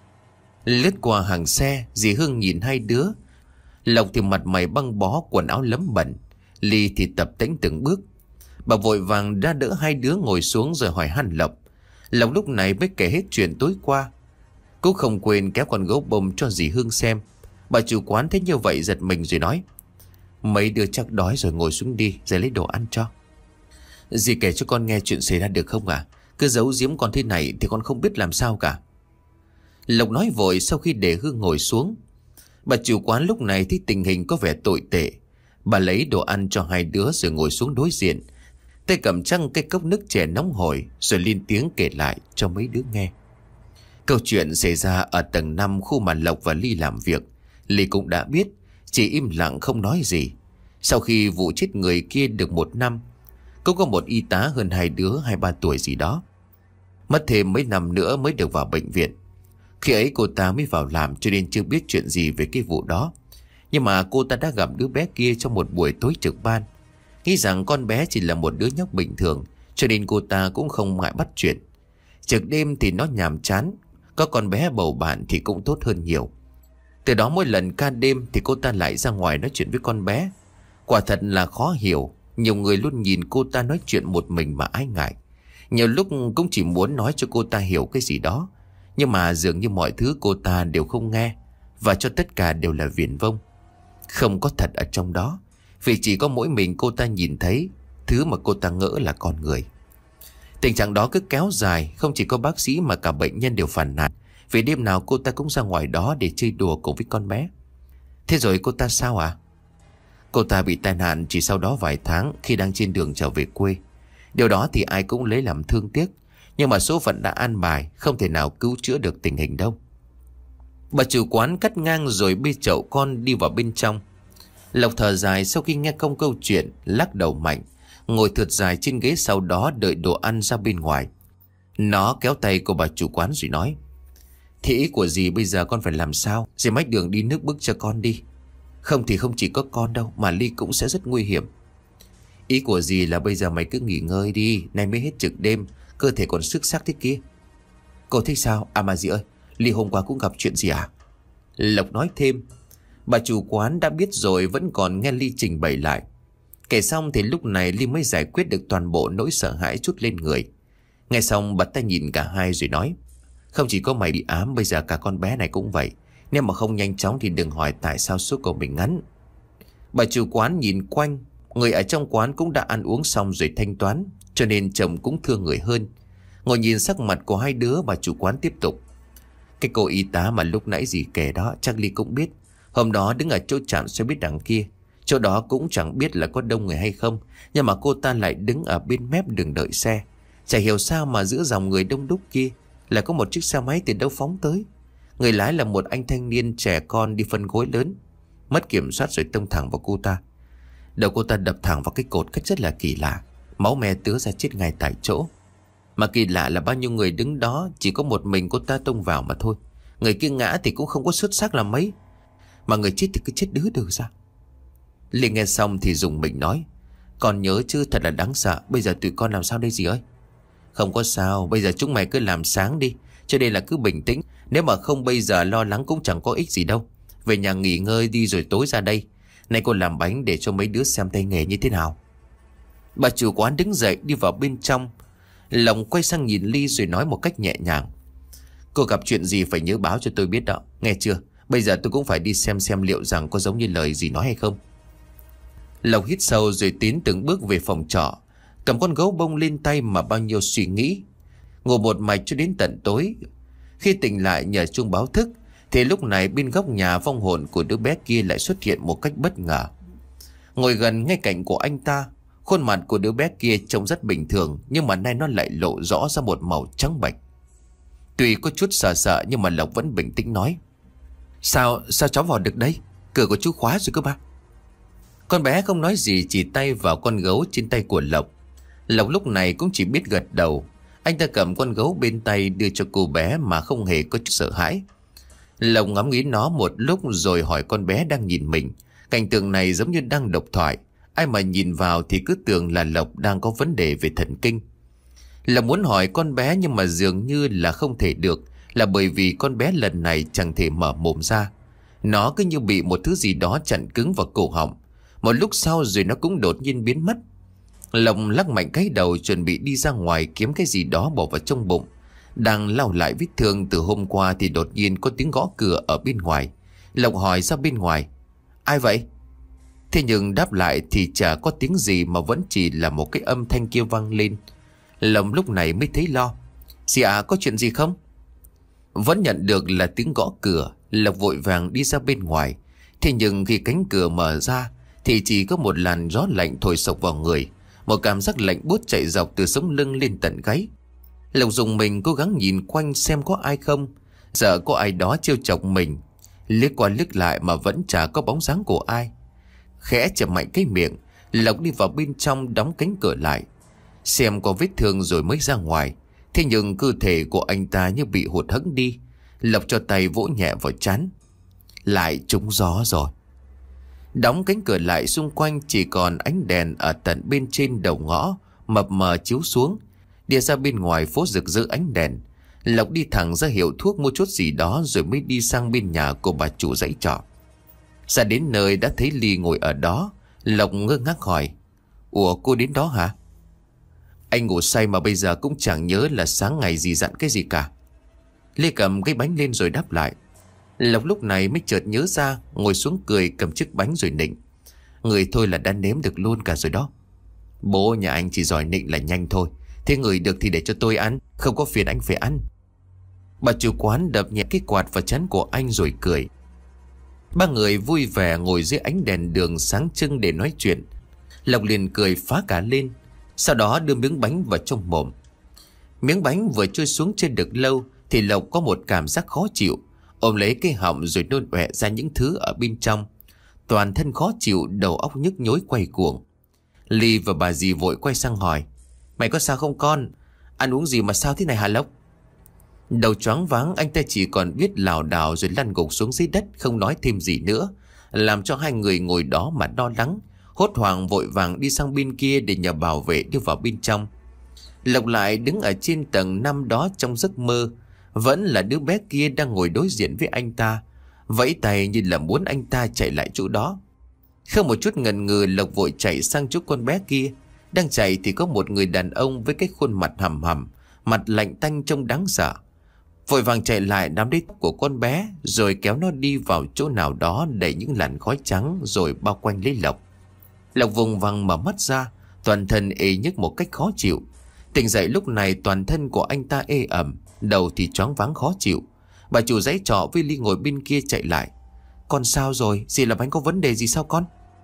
Lướt qua hàng xe, dì Hương nhìn hai đứa. Lộc thì mặt mày băng bó, quần áo lấm bẩn. Ly thì tập tễnh từng bước. Bà vội vàng ra đỡ hai đứa ngồi xuống rồi hỏi han Lộc. Lộc lúc này mới kể hết chuyện tối qua. Cũng không quên kéo con gấu bông cho dì Hương xem. Bà chủ quán thấy như vậy giật mình rồi nói: Mấy đứa chắc đói rồi, ngồi xuống đi, rồi lấy đồ ăn cho. Dì kể cho con nghe chuyện xảy ra được không ạ? À? Cứ giấu giếm con thế này thì con không biết làm sao cả. Lộc nói vội sau khi để Hương ngồi xuống. Bà chủ quán lúc này thấy tình hình có vẻ tồi tệ. Bà lấy đồ ăn cho hai đứa rồi ngồi xuống đối diện, tay cầm chăng cái cốc nước chè nóng hổi, rồi lên tiếng kể lại cho mấy đứa nghe. Câu chuyện xảy ra ở tầng năm khu mà Lộc và Ly làm việc. Ly cũng đã biết, chỉ im lặng không nói gì. Sau khi vụ chết người kia được một năm, cũng có một y tá hơn hai đứa hai ba tuổi gì đó, mất thêm mấy năm nữa mới được vào bệnh viện. Khi ấy cô ta mới vào làm cho nên chưa biết chuyện gì về cái vụ đó. Nhưng mà cô ta đã gặp đứa bé kia trong một buổi tối trực ban, nghĩ rằng con bé chỉ là một đứa nhóc bình thường, cho nên cô ta cũng không ngại bắt chuyện. Trực đêm thì nó nhàm chán, có con bé bầu bạn thì cũng tốt hơn nhiều. Từ đó mỗi lần ca đêm thì cô ta lại ra ngoài nói chuyện với con bé. Quả thật là khó hiểu, nhiều người luôn nhìn cô ta nói chuyện một mình mà ái ngại. Nhiều lúc cũng chỉ muốn nói cho cô ta hiểu cái gì đó, nhưng mà dường như mọi thứ cô ta đều không nghe, và cho tất cả đều là viển vông. Không có thật ở trong đó, vì chỉ có mỗi mình cô ta nhìn thấy thứ mà cô ta ngỡ là con người. Tình trạng đó cứ kéo dài, không chỉ có bác sĩ mà cả bệnh nhân đều phàn nàn, vì đêm nào cô ta cũng ra ngoài đó để chơi đùa cùng với con bé. Thế rồi cô ta sao ạ? À? Cô ta bị tai nạn chỉ sau đó vài tháng khi đang trên đường trở về quê. Điều đó thì ai cũng lấy làm thương tiếc, nhưng mà số phận đã an bài, không thể nào cứu chữa được tình hình đâu. Bà chủ quán cắt ngang rồi bê chậu con đi vào bên trong. Lộc thở dài sau khi nghe công câu chuyện, lắc đầu mạnh, ngồi thượt dài trên ghế, sau đó đợi đồ ăn ra bên ngoài. Nó kéo tay của bà chủ quán rồi nói: Thì ý của dì bây giờ con phải làm sao? Dì mách đường đi nước bước cho con đi. Không thì không chỉ có con đâu, mà Ly cũng sẽ rất nguy hiểm. Ý của dì là bây giờ mày cứ nghỉ ngơi đi, nay mới hết trực đêm, cơ thể còn sức xác thế kia. Cô thích sao? À mà dì ơi, Ly hôm qua cũng gặp chuyện gì à? Lộc nói thêm. Bà chủ quán đã biết rồi vẫn còn nghe Ly trình bày lại. Kể xong thì lúc này Ly mới giải quyết được toàn bộ nỗi sợ hãi trút lên người. Nghe xong bà ta nhìn cả hai rồi nói: Không chỉ có mày bị ám, bây giờ cả con bé này cũng vậy. Nếu mà không nhanh chóng thì đừng hỏi tại sao số của mình ngắn. Bà chủ quán nhìn quanh, người ở trong quán cũng đã ăn uống xong rồi thanh toán, cho nên chồng cũng thương người hơn. Ngồi nhìn sắc mặt của hai đứa, bà chủ quán tiếp tục: Cái cô y tá mà lúc nãy dì kể đó chắc Ly cũng biết. Hôm đó đứng ở chỗ trạm xe buýt đằng kia, chỗ đó cũng chẳng biết là có đông người hay không, nhưng mà cô ta lại đứng ở bên mép đường đợi xe. Chả hiểu sao mà giữa dòng người đông đúc kia là có một chiếc xe máy từ đâu phóng tới. Người lái là một anh thanh niên trẻ con đi phân khối lớn, mất kiểm soát rồi tông thẳng vào cô ta. Đầu cô ta đập thẳng vào cái cột cách rất là kỳ lạ, máu me tứa ra chết ngay tại chỗ. Mà kỳ lạ là bao nhiêu người đứng đó, chỉ có một mình cô ta tông vào mà thôi. Người kia ngã thì cũng không có xuất sắc là mấy, mà người chết thì cứ chết đứa được ra. Liên nghe xong thì dùng mình nói: Con nhớ chứ, thật là đáng sợ. Bây giờ tụi con làm sao đây dì ơi? Không có sao, bây giờ chúng mày cứ làm sáng đi, cho nên là cứ bình tĩnh. Nếu mà không bây giờ lo lắng cũng chẳng có ích gì đâu. Về nhà nghỉ ngơi đi rồi tối ra đây. Này cô làm bánh để cho mấy đứa xem tay nghề như thế nào. Bà chủ quán đứng dậy đi vào bên trong. Lòng quay sang nhìn Ly rồi nói một cách nhẹ nhàng: Cô gặp chuyện gì phải nhớ báo cho tôi biết đó, nghe chưa? Bây giờ tôi cũng phải đi xem xem liệu rằng có giống như lời gì nói hay không. Lộc hít sâu rồi tiến từng bước về phòng trọ, cầm con gấu bông lên tay mà bao nhiêu suy nghĩ. Ngủ một mạch cho đến tận tối. Khi tỉnh lại nhờ chuông báo thức, thì lúc này bên góc nhà vong hồn của đứa bé kia lại xuất hiện một cách bất ngờ. Ngồi gần ngay cạnh của anh ta, khuôn mặt của đứa bé kia trông rất bình thường, nhưng mà nay nó lại lộ rõ ra một màu trắng bệch. Tuy có chút sợ sợ nhưng mà Lộc vẫn bình tĩnh nói: Sao, sao cháu vào được đây? Cửa của chú khóa rồi cơ ba. Con bé không nói gì, chỉ tay vào con gấu trên tay của Lộc. Lộc lúc này cũng chỉ biết gật đầu. Anh ta cầm con gấu bên tay đưa cho cô bé mà không hề có chút sợ hãi. Lộc ngắm nghĩ nó một lúc rồi hỏi con bé đang nhìn mình. Cảnh tượng này giống như đang độc thoại, ai mà nhìn vào thì cứ tưởng là Lộc đang có vấn đề về thần kinh. Lộc muốn hỏi con bé nhưng mà dường như là không thể được, là bởi vì con bé lần này chẳng thể mở mồm ra. Nó cứ như bị một thứ gì đó chặn cứng vào cổ họng. Một lúc sau rồi nó cũng đột nhiên biến mất. Lộc lắc mạnh cái đầu chuẩn bị đi ra ngoài kiếm cái gì đó bỏ vào trong bụng. Đang lau lại vết thương từ hôm qua thì đột nhiên có tiếng gõ cửa ở bên ngoài. Lộc hỏi ra bên ngoài: Ai vậy? Thế nhưng đáp lại thì chả có tiếng gì, mà vẫn chỉ là một cái âm thanh kia vang lên. Lộc lúc này mới thấy lo: Dì à, có chuyện gì không? Vẫn nhận được là tiếng gõ cửa, Lộc vội vàng đi ra bên ngoài. Thế nhưng khi cánh cửa mở ra thì chỉ có một làn gió lạnh thổi sộc vào người. Một cảm giác lạnh buốt chạy dọc từ sống lưng lên tận gáy. Lộc dùng mình cố gắng nhìn quanh xem có ai không, sợ có ai đó trêu chọc mình. Liếc qua liếc lại mà vẫn chả có bóng dáng của ai. Khẽ chậm mạnh cái miệng, Lộc đi vào bên trong đóng cánh cửa lại, xem có vết thương rồi mới ra ngoài. Thế nhưng cơ thể của anh ta như bị hụt hẫng đi. Lộc cho tay vỗ nhẹ vào trán. Lại trúng gió rồi. Đóng cánh cửa lại, xung quanh chỉ còn ánh đèn ở tận bên trên đầu ngõ mập mờ chiếu xuống. Đi ra bên ngoài phố rực rỡ ánh đèn. Lộc đi thẳng ra hiệu thuốc mua chút gì đó rồi mới đi sang bên nhà của bà chủ dãy trọ. Ra đến nơi đã thấy Ly ngồi ở đó. Lộc ngơ ngác hỏi: Ủa, cô đến đó hả? Anh ngủ say mà bây giờ cũng chẳng nhớ là sáng ngày gì dặn cái gì cả. Ly cầm cái bánh lên rồi đáp lại. Lộc lúc này mới chợt nhớ ra, ngồi xuống cười cầm chiếc bánh rồi nịnh: Người thôi là đã nếm được luôn cả rồi đó. Bố nhà anh chỉ giỏi nịnh là nhanh thôi. Thế người được thì để cho tôi ăn, không có phiền anh phải ăn. Bà chủ quán đập nhẹ cái quạt vào trán của anh rồi cười. Ba người vui vẻ ngồi dưới ánh đèn đường sáng trưng để nói chuyện. Lộc liền cười phá cả lên, sau đó đưa miếng bánh vào trong mồm. Miếng bánh vừa trôi xuống trên được lâu thì Lộc có một cảm giác khó chịu, ôm lấy cái họng rồi nôn ọe ra những thứ ở bên trong. Toàn thân khó chịu, đầu óc nhức nhối quay cuồng. Ly và bà dì vội quay sang hỏi: Mày có sao không con? Ăn uống gì mà sao thế này hả Lộc? Đầu choáng váng, anh ta chỉ còn biết lảo đảo rồi lăn gục xuống dưới đất, không nói thêm gì nữa, làm cho hai người ngồi đó mà lo lắng. Hốt hoảng vội vàng đi sang bên kia để nhờ bảo vệ đưa vào bên trong. Lộc lại đứng ở trên tầng năm đó trong giấc mơ. Vẫn là đứa bé kia đang ngồi đối diện với anh ta, vẫy tay như là muốn anh ta chạy lại chỗ đó. Không một chút ngần ngừ, Lộc vội chạy sang chỗ con bé kia. Đang chạy thì có một người đàn ông với cái khuôn mặt hầm hầm, mặt lạnh tanh trông đáng sợ. Vội vàng chạy lại nắm lấy tóc của con bé rồi kéo nó đi vào chỗ nào đó đầy những làn khói trắng rồi bao quanh lấy Lộc. Lộc vùng vằng mở mắt ra, toàn thân ê nhức một cách khó chịu. Tỉnh dậy lúc này toàn thân của anh ta ê ẩm, đầu thì choáng váng khó chịu. Bà chủ dãy trọ với Ly ngồi bên kia chạy lại: Con sao rồi? Dì làm anh có vấn đề gì sao con?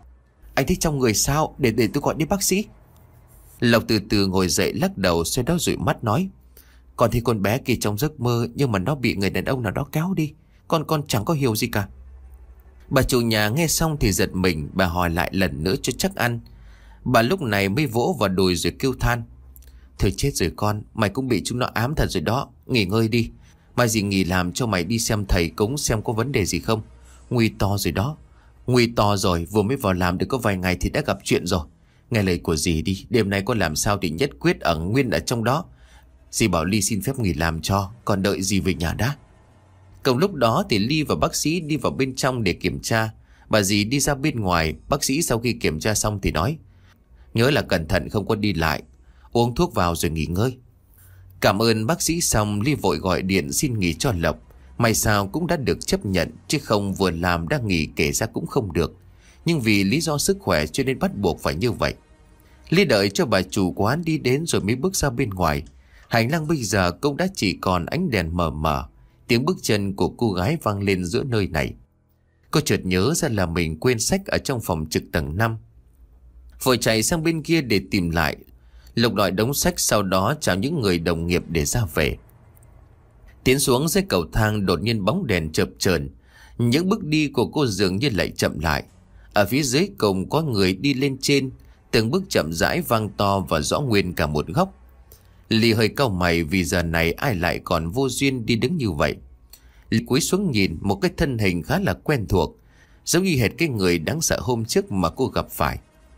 Anh thấy trong người sao? Để để tôi gọi đi bác sĩ. Lộc từ từ ngồi dậy, lắc đầu xoay đó dụi mắt nói: Con thấy con bé kia trong giấc mơ, nhưng mà nó bị người đàn ông nào đó kéo đi. Con con chẳng có hiểu gì cả. Bà chủ nhà nghe xong thì giật mình. Bà hỏi lại lần nữa cho chắc ăn. Bà lúc này mới vỗ vào đùi rồi kêu than: Thôi chết rồi con, mày cũng bị chúng nó ám thật rồi đó. Nghỉ ngơi đi, mai dì nghỉ làm cho mày đi xem thầy cúng xem có vấn đề gì không. Nguy to rồi đó. Nguy to rồi, vừa mới vào làm được có vài ngày thì đã gặp chuyện rồi. Nghe lời của dì đi, đêm nay có làm sao thì nhất quyết ở nguyên ở trong đó. Dì bảo Ly xin phép nghỉ làm cho, còn đợi dì về nhà đã. Cùng lúc đó thì Ly và bác sĩ đi vào bên trong để kiểm tra. Bà dì đi ra bên ngoài. Bác sĩ sau khi kiểm tra xong thì nói: Nhớ là cẩn thận, không có đi lại, uống thuốc vào rồi nghỉ ngơi. Cảm ơn bác sĩ xong, Ly vội gọi điện xin nghỉ cho Lộc. May sao cũng đã được chấp nhận, chứ không vừa làm đang nghỉ kể ra cũng không được. Nhưng vì lý do sức khỏe cho nên bắt buộc phải như vậy. Ly đợi cho bà chủ quán đi đến rồi mới bước ra bên ngoài. Hành lang bây giờ cũng đã chỉ còn ánh đèn mờ mờ. Tiếng bước chân của cô gái vang lên giữa nơi này. Cô chợt nhớ ra là mình quên sách ở trong phòng trực tầng năm. Vội chạy sang bên kia để tìm lại. Lộc đòi đống sách, sau đó chào những người đồng nghiệp để ra về. Tiến xuống dưới cầu thang, đột nhiên bóng đèn chợp chờn. Những bước đi của cô dường như lại chậm lại. Ở phía dưới cùng có người đi lên trên. Từng bước chậm rãi vang to và rõ nguyên cả một góc. Ly hơi cau mày vì giờ này ai lại còn vô duyên đi đứng như vậy. Ly cúi xuống nhìn một cái thân hình khá là quen thuộc, giống như hệt cái người đáng sợ hôm trước mà cô gặp phải.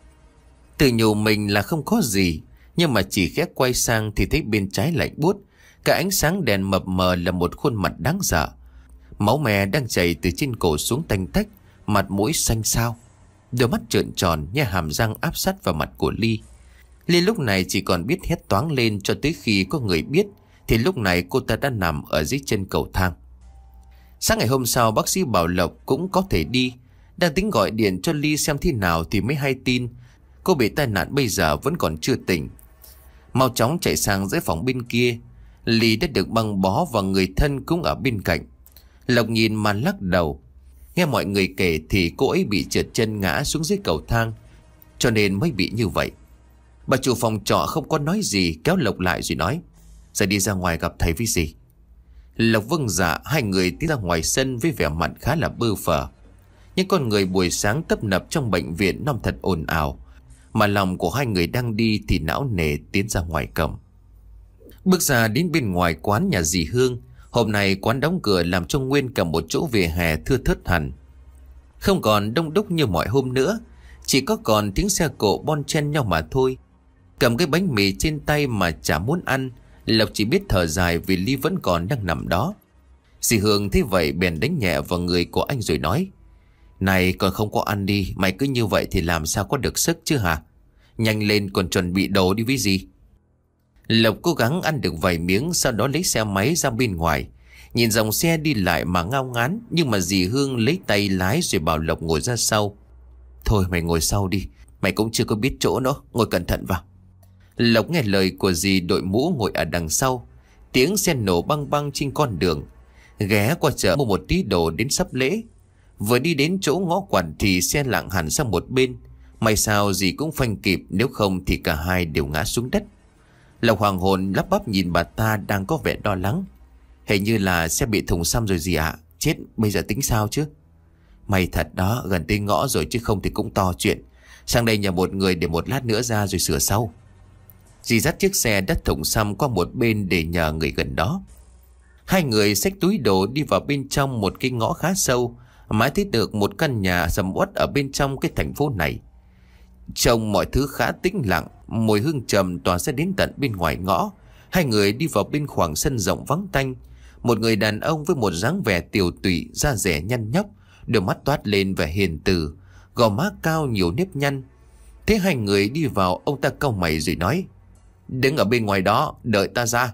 Tự nhủ mình là không có gì, nhưng mà chỉ khẽ quay sang thì thấy bên trái lạnh buốt. Cả ánh sáng đèn mập mờ là một khuôn mặt đáng sợ. Máu me đang chảy từ trên cổ xuống tanh tách, mặt mũi xanh xao, đôi mắt trợn tròn, nhe hàm răng áp sát vào mặt của Ly. Ly lúc này chỉ còn biết hét toáng lên, cho tới khi có người biết thì lúc này cô ta đã nằm ở dưới chân cầu thang. Sáng ngày hôm sau, bác sĩ bảo Lộc cũng có thể đi. Đang tính gọi điện cho Ly xem thế nào thì mới hay tin cô bị tai nạn, bây giờ vẫn còn chưa tỉnh. Mau chóng chạy sang dưới phòng bên kia. Ly đã được băng bó và người thân cũng ở bên cạnh. Lộc nhìn mà lắc đầu. Nghe mọi người kể thì cô ấy bị trượt chân ngã xuống dưới cầu thang, cho nên mới bị như vậy. Bà chủ phòng trọ không có nói gì, kéo Lộc lại rồi nói: Giờ đi ra ngoài gặp thầy với dì. Lộc vâng dạ. Hai người tiến ra ngoài sân với vẻ mặt khá là bơ phờ. Những con người buổi sáng tấp nập trong bệnh viện năm thật ồn ào, mà lòng của hai người đang đi thì não nề tiến ra ngoài cổng. Bước ra đến bên ngoài quán nhà dì Hương. Hôm nay quán đóng cửa làm cho nguyên cả một chỗ vỉa hè thưa thớt hẳn, không còn đông đúc như mọi hôm nữa. Chỉ có còn tiếng xe cộ bon chen nhau mà thôi. Cầm cái bánh mì trên tay mà chả muốn ăn, Lộc chỉ biết thở dài vì Ly vẫn còn đang nằm đó. Dì Hương thấy vậy bèn đánh nhẹ vào người của anh rồi nói: Này, còn không có ăn đi, mày cứ như vậy thì làm sao có được sức chứ hả? Nhanh lên, còn chuẩn bị đồ đi với dì. Lộc cố gắng ăn được vài miếng, sau đó lấy xe máy ra bên ngoài. Nhìn dòng xe đi lại mà ngao ngán, nhưng mà dì Hương lấy tay lái rồi bảo Lộc ngồi ra sau. Thôi mày ngồi sau đi, mày cũng chưa có biết chỗ nữa, ngồi cẩn thận vào. Lộc nghe lời của dì đội mũ ngồi ở đằng sau. Tiếng xe nổ băng băng trên con đường. Ghé qua chợ mua một tí đồ đến sắp lễ. Vừa đi đến chỗ ngõ quạt thì xe lạng hẳn sang một bên. May sao dì cũng phanh kịp, nếu không thì cả hai đều ngã xuống đất. Lộc hoàng hồn lắp bắp nhìn bà ta đang có vẻ lo lắng. Hình như là xe bị thùng xăm rồi dì ạ. À? Chết, bây giờ tính sao chứ? May thật đó, gần tới ngõ rồi chứ không thì cũng to chuyện. Sang đây nhờ một người để một lát nữa ra rồi sửa sau. Dì dắt chiếc xe đất thùng xăm qua một bên để nhờ người gần đó. Hai người xách túi đồ đi vào bên trong một cái ngõ khá sâu, mãi thấy được một căn nhà sầm uất ở bên trong cái thành phố này. Trông mọi thứ khá tĩnh lặng, mùi hương trầm tỏa ra đến tận bên ngoài ngõ. Hai người đi vào bên khoảng sân rộng vắng tanh. Một người đàn ông với một dáng vẻ tiều tụy, da dẻ nhăn nhóc, đôi mắt toát lên vẻ hiền từ, gò má cao nhiều nếp nhăn. Thế hai người đi vào, ông ta cau mày rồi nói: Đứng ở bên ngoài đó, đợi ta ra.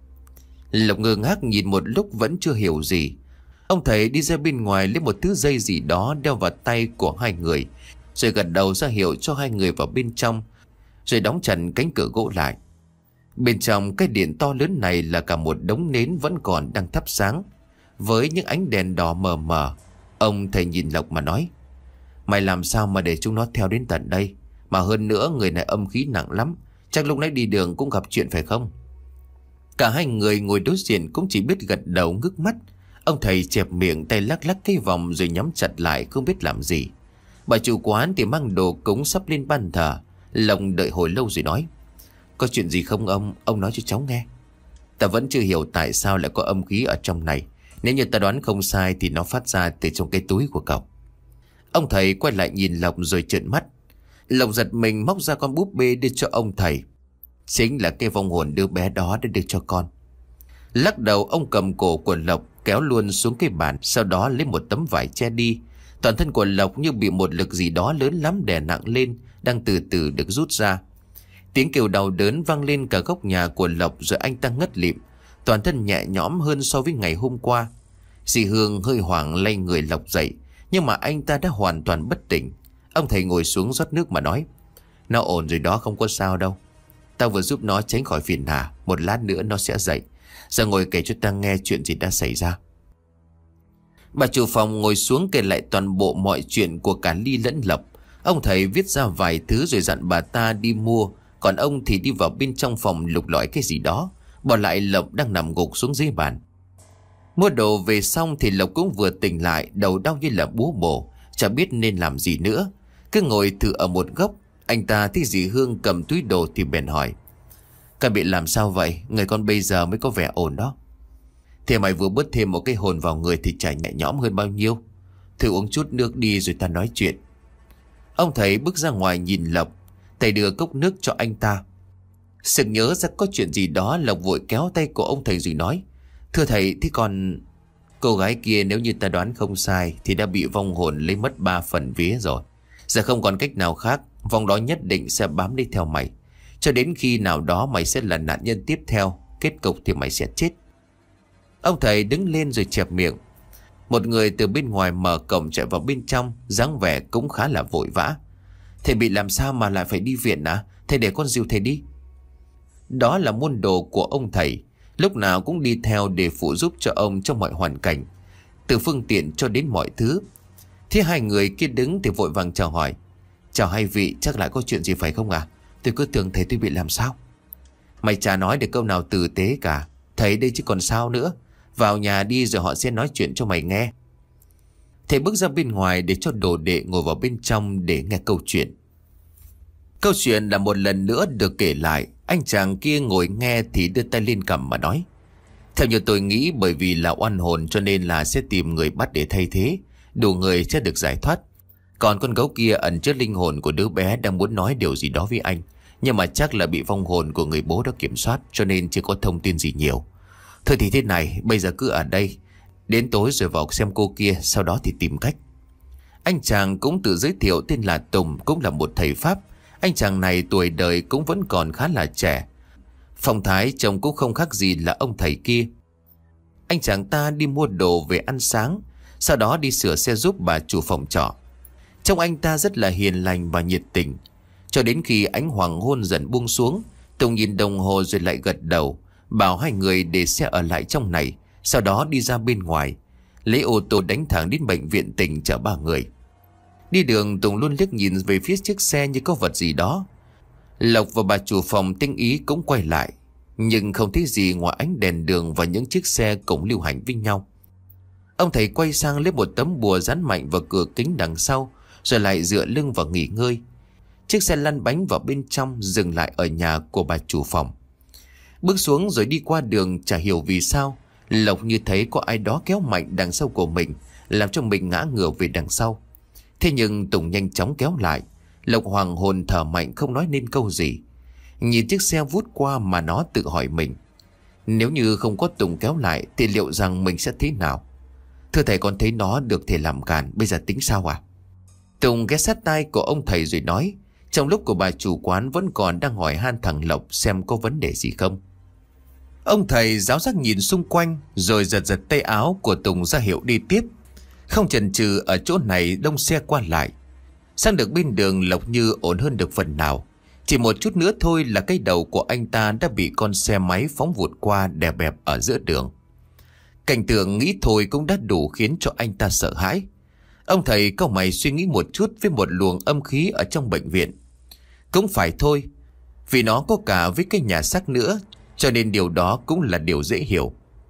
Lộc ngơ ngác nhìn một lúc vẫn chưa hiểu gì. Ông thầy đi ra bên ngoài lấy một thứ dây gì đó đeo vào tay của hai người, rồi gật đầu ra hiệu cho hai người vào bên trong, rồi đóng chặt cánh cửa gỗ lại. Bên trong cái điện to lớn này là cả một đống nến vẫn còn đang thắp sáng, với những ánh đèn đỏ mờ mờ. Ông thầy nhìn Lộc mà nói: Mày làm sao mà để chúng nó theo đến tận đây? Mà hơn nữa người này âm khí nặng lắm, chắc lúc nãy đi đường cũng gặp chuyện phải không? Cả hai người ngồi đối diện cũng chỉ biết gật đầu ngước mắt. Ông thầy chẹp miệng, tay lắc lắc cái vòng rồi nhắm chặt lại không biết làm gì. Bà chủ quán thì mang đồ cúng sắp lên ban thờ. Lộc đợi hồi lâu rồi nói: Có chuyện gì không ông? Ông nói cho cháu nghe. Ta vẫn chưa hiểu tại sao lại có âm khí ở trong này. Nếu như ta đoán không sai thì nó phát ra từ trong cái túi của cậu. Ông thầy quay lại nhìn Lộc rồi trợn mắt. Lộc giật mình móc ra con búp bê đưa cho ông thầy. Chính là cái vong hồn đứa bé đó đã đưa cho con. Lắc đầu, ông cầm cổ của Lộc kéo luôn xuống cái bàn, sau đó lấy một tấm vải che đi. Toàn thân của Lộc như bị một lực gì đó lớn lắm đè nặng lên, đang từ từ được rút ra. Tiếng kêu đau đớn vang lên cả góc nhà của Lộc, rồi anh ta ngất lịm, toàn thân nhẹ nhõm hơn so với ngày hôm qua. Dì Hương hơi hoảng lay người Lộc dậy, nhưng mà anh ta đã hoàn toàn bất tỉnh. Ông thầy ngồi xuống rót nước mà nói: Nó ổn rồi đó, không có sao đâu. Tao vừa giúp nó tránh khỏi phiền hà, một lát nữa nó sẽ dậy. Giờ ngồi kể cho ta nghe chuyện gì đã xảy ra. Bà chủ phòng ngồi xuống kể lại toàn bộ mọi chuyện của cả Ly lẫn Lộc. Ông thầy viết ra vài thứ rồi dặn bà ta đi mua, còn ông thì đi vào bên trong phòng lục lọi cái gì đó, bỏ lại Lộc đang nằm gục xuống dưới bàn. Mua đồ về xong thì Lộc cũng vừa tỉnh lại, đầu đau như là búa bổ, chả biết nên làm gì nữa, cứ ngồi thử ở một góc. Anh ta thấy dì Hương cầm túi đồ thì bèn hỏi: Các bị làm sao vậy? Người con bây giờ mới có vẻ ổn đó. Thì mày vừa bớt thêm một cái hồn vào người thì chả nhẹ nhõm hơn bao nhiêu. Thử uống chút nước đi rồi ta nói chuyện. Ông thầy bước ra ngoài nhìn Lộc. Thầy đưa cốc nước cho anh ta. Sực nhớ ra có chuyện gì đó, Lộc vội kéo tay của ông thầy rồi nói: Thưa thầy, thế còn... Cô gái kia nếu như ta đoán không sai thì đã bị vong hồn lấy mất ba phần vía rồi. Giờ không còn cách nào khác, vong đó nhất định sẽ bám đi theo mày, cho đến khi nào đó mày sẽ là nạn nhân tiếp theo. Kết cục thì mày sẽ chết. Ông thầy đứng lên rồi chẹp miệng. Một người từ bên ngoài mở cổng chạy vào bên trong, dáng vẻ cũng khá là vội vã. Thầy bị làm sao mà lại phải đi viện à? Thầy để con dìu thầy đi. Đó là môn đồ của ông thầy, lúc nào cũng đi theo để phụ giúp cho ông trong mọi hoàn cảnh. từ phương tiện cho đến mọi thứ. Thế hai người kia đứng thì vội vàng chào hỏi. Chào hai vị, chắc lại có chuyện gì phải không à? Tôi cứ tưởng thầy tôi bị làm sao. Mày chả nói được câu nào tử tế cả. Thầy đây chứ còn sao nữa. Vào nhà đi rồi họ sẽ nói chuyện cho mày nghe. Thầy bước ra bên ngoài để cho đồ đệ ngồi vào bên trong để nghe câu chuyện. Câu chuyện là một lần nữa được kể lại. Anh chàng kia ngồi nghe thì đưa tay lên cằm mà nói. Theo như tôi nghĩ, bởi vì là oan hồn cho nên là sẽ tìm người bắt để thay thế, đủ người sẽ được giải thoát. Còn con gấu kia ẩn chứa linh hồn của đứa bé đang muốn nói điều gì đó với anh, nhưng mà chắc là bị vong hồn của người bố đó kiểm soát, cho nên chưa có thông tin gì nhiều. Thôi thì thế này, bây giờ cứ ở đây, đến tối rồi vào xem cô kia, sau đó thì tìm cách. Anh chàng cũng tự giới thiệu tên là Tùng, cũng là một thầy Pháp. Anh chàng này tuổi đời cũng vẫn còn khá là trẻ, phong thái trông cũng không khác gì là ông thầy kia. Anh chàng ta đi mua đồ về ăn sáng, sau đó đi sửa xe giúp bà chủ phòng trọ. Trông anh ta rất là hiền lành và nhiệt tình. Cho đến khi ánh hoàng hôn dần buông xuống, Tùng nhìn đồng hồ rồi lại gật đầu, bảo hai người để xe ở lại trong này, sau đó đi ra bên ngoài, lấy ô tô đánh thẳng đến bệnh viện tỉnh chở ba người. Đi đường Tùng luôn liếc nhìn về phía chiếc xe như có vật gì đó. Lộc và bà chủ phòng tinh ý cũng quay lại, nhưng không thấy gì ngoài ánh đèn đường và những chiếc xe cùng lưu hành với nhau. Ông thầy quay sang lấy một tấm bùa dán mạnh vào cửa kính đằng sau, rồi lại dựa lưng vào nghỉ ngơi. Chiếc xe lăn bánh vào bên trong, dừng lại ở nhà của bà chủ phòng. Bước xuống rồi đi qua đường, chả hiểu vì sao Lộc như thấy có ai đó kéo mạnh đằng sau của mình, làm cho mình ngã ngửa về đằng sau. Thế nhưng Tùng nhanh chóng kéo lại. Lộc hoàng hồn thở mạnh không nói nên câu gì. Nhìn chiếc xe vút qua mà nó tự hỏi mình, nếu như không có Tùng kéo lại thì liệu rằng mình sẽ thế nào? Thưa thầy, con thấy nó được thể làm cản, bây giờ tính sao à? Tùng ghé sát tai của ông thầy rồi nói, trong lúc của bà chủ quán vẫn còn đang hỏi han thằng Lộc xem có vấn đề gì không. Ông thầy giáo giác nhìn xung quanh rồi giật giật tay áo của Tùng ra hiệu đi tiếp. Không chần chừ, ở chỗ này đông xe qua lại. Sang được bên đường, Lộc như ổn hơn được phần nào. Chỉ một chút nữa thôi là cái đầu của anh ta đã bị con xe máy phóng vụt qua, đè bẹp ở giữa đường. Cảnh tượng nghĩ thôi cũng đã đủ khiến cho anh ta sợ hãi. Ông thầy cau mày suy nghĩ một chút với một luồng âm khí ở trong bệnh viện. Cũng phải thôi, vì nó có cả với cái nhà xác nữa, cho nên điều đó cũng là điều dễ hiểu.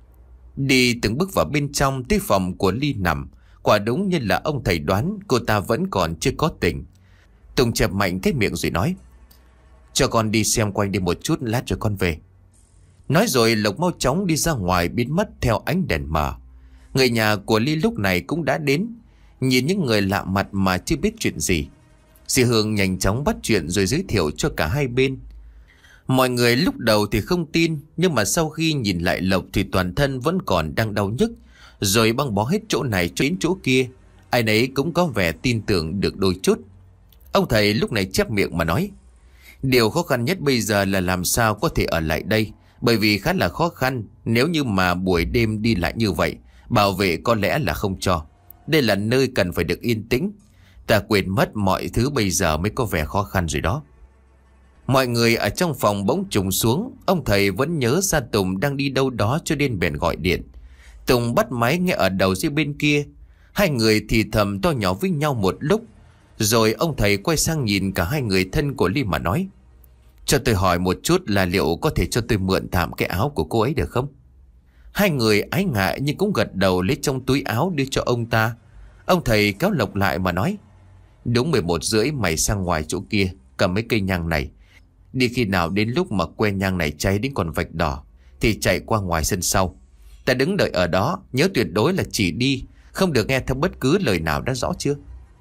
Đi từng bước vào bên trong tới phòng của Ly nằm, quả đúng như là ông thầy đoán, cô ta vẫn còn chưa có tỉnh. Tùng chẹp mạnh cái miệng rồi nói, cho con đi xem quanh đi một chút, lát rồi con về. Nói rồi Lộc mau chóng đi ra ngoài, biến mất theo ánh đèn mờ. Người nhà của Ly lúc này cũng đã đến. Nhìn những người lạ mặt mà chưa biết chuyện gì, dì Hương nhanh chóng bắt chuyện rồi giới thiệu cho cả hai bên. Mọi người lúc đầu thì không tin, nhưng mà sau khi nhìn lại Lộc thì toàn thân vẫn còn đang đau nhức, rồi băng bó hết chỗ này cho đến chỗ kia. Ai nấy cũng có vẻ tin tưởng được đôi chút. Ông thầy lúc này chép miệng mà nói, điều khó khăn nhất bây giờ là làm sao có thể ở lại đây, bởi vì khá là khó khăn. Nếu như mà buổi đêm đi lại như vậy, bảo vệ có lẽ là không cho. Đây là nơi cần phải được yên tĩnh. Ta quên mất mọi thứ bây giờ mới có vẻ khó khăn rồi đó. Mọi người ở trong phòng bỗng trùng xuống. Ông thầy vẫn nhớ ra Tùng đang đi đâu đó cho nên bèn gọi điện. Tùng bắt máy nghe ở đầu dây bên kia. Hai người thì thầm to nhỏ với nhau một lúc, rồi ông thầy quay sang nhìn cả hai người thân của Ly mà nói, cho tôi hỏi một chút là liệu có thể cho tôi mượn tạm cái áo của cô ấy được không? Hai người ái ngại nhưng cũng gật đầu, lấy trong túi áo đưa cho ông ta. Ông thầy kéo Lộc lại mà nói, đúng mười một rưỡi mày sang ngoài chỗ kia, cầm mấy cây nhang này. Đi khi nào đến lúc mà que nhang này cháy đến còn vạch đỏ thì chạy qua ngoài sân sau. Ta đứng đợi ở đó, nhớ tuyệt đối là chỉ đi, không được nghe theo bất cứ lời nào, đã rõ chưa?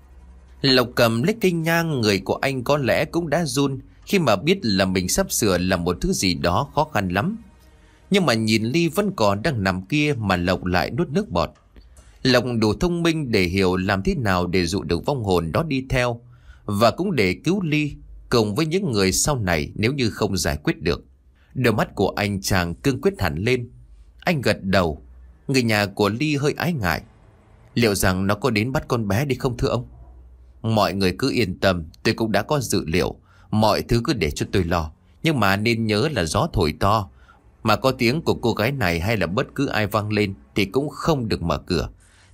Lộc cầm lấy cây nhang, người của anh có lẽ cũng đã run khi mà biết là mình sắp sửa làm một thứ gì đó khó khăn lắm. Nhưng mà nhìn Ly vẫn còn đang nằm kia mà Lộc lại nuốt nước bọt. Lộc đủ thông minh để hiểu làm thế nào để dụ được vong hồn đó đi theo, và cũng để cứu Ly cùng với những người sau này nếu như không giải quyết được. Đôi mắt của anh chàng cương quyết hẳn lên. Anh gật đầu. Người nhà của Ly hơi ái ngại, liệu rằng nó có đến bắt con bé đi không thưa ông? Mọi người cứ yên tâm, tôi cũng đã có dự liệu. Mọi thứ cứ để cho tôi lo. Nhưng mà nên nhớ là gió thổi to, mà có tiếng của cô gái này hay là bất cứ ai vang lên thì cũng không được mở cửa.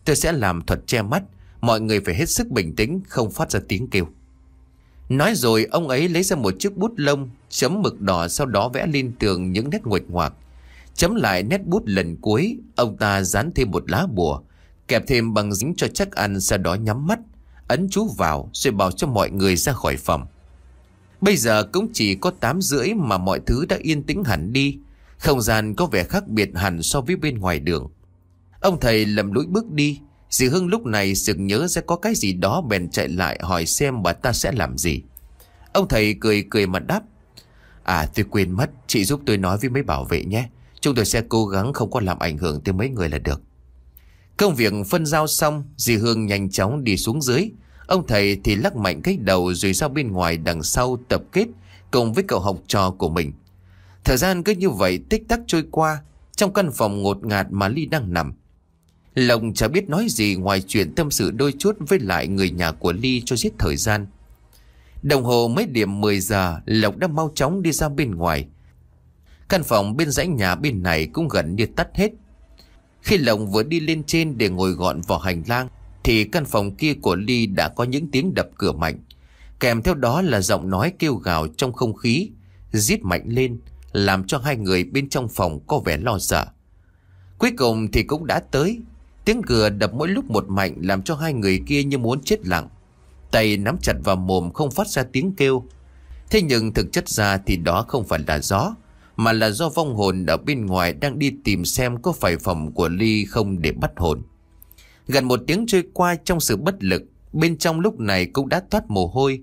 Tôi sẽ làm thuật che mắt. Mọi người phải hết sức bình tĩnh, không phát ra tiếng kêu. Nói rồi ông ấy lấy ra một chiếc bút lông, chấm mực đỏ, sau đó vẽ lên tường những nét nguệch ngoạc. Chấm lại nét bút lần cuối, ông ta dán thêm một lá bùa, kẹp thêm bằng dính cho chắc ăn, sau đó nhắm mắt, ấn chú vào rồi bảo cho mọi người ra khỏi phòng. Bây giờ cũng chỉ có tám rưỡi mà mọi thứ đã yên tĩnh hẳn đi. Không gian có vẻ khác biệt hẳn so với bên ngoài đường. Ông thầy lầm lũi bước đi. Dì Hưng lúc này sực nhớ sẽ có cái gì đó, bèn chạy lại hỏi xem bà ta sẽ làm gì. Ông thầy cười cười mà đáp: À, tôi quên mất, chị giúp tôi nói với mấy bảo vệ nhé. Chúng tôi sẽ cố gắng không có làm ảnh hưởng tới mấy người là được. Công việc phân giao xong, dì Hương nhanh chóng đi xuống dưới. Ông thầy thì lắc mạnh cái đầu rồi ra bên ngoài đằng sau tập kết cùng với cậu học trò của mình. Thời gian cứ như vậy tích tắc trôi qua. Trong căn phòng ngột ngạt mà Ly đang nằm, Lộc chả biết nói gì ngoài chuyện tâm sự đôi chút với lại người nhà của Ly cho giết thời gian. Đồng hồ mấy điểm mười giờ, Lộc đã mau chóng đi ra bên ngoài. Căn phòng bên dãy nhà bên này cũng gần như tắt hết. Khi Lộc vừa đi lên trên để ngồi gọn vào hành lang thì căn phòng kia của Ly đã có những tiếng đập cửa mạnh, kèm theo đó là giọng nói kêu gào trong không khí, rít mạnh lên, làm cho hai người bên trong phòng có vẻ lo sợ. Cuối cùng thì cũng đã tới. Tiếng cửa đập mỗi lúc một mạnh làm cho hai người kia như muốn chết lặng, tay nắm chặt vào mồm không phát ra tiếng kêu. Thế nhưng thực chất ra thì đó không phải là gió, mà là do vong hồn ở bên ngoài đang đi tìm xem có phải phòng của Ly không để bắt hồn. Gần một tiếng trôi qua trong sự bất lực, bên trong lúc này cũng đã toát mồ hôi,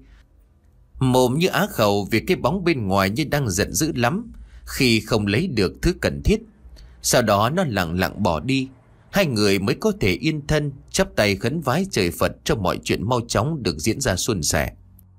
mồm như á khẩu vì cái bóng bên ngoài như đang giận dữ lắm khi không lấy được thứ cần thiết. Sau đó nó lặng lặng bỏ đi. Hai người mới có thể yên thân chắp tay khấn vái trời Phật cho mọi chuyện mau chóng được diễn ra suôn sẻ.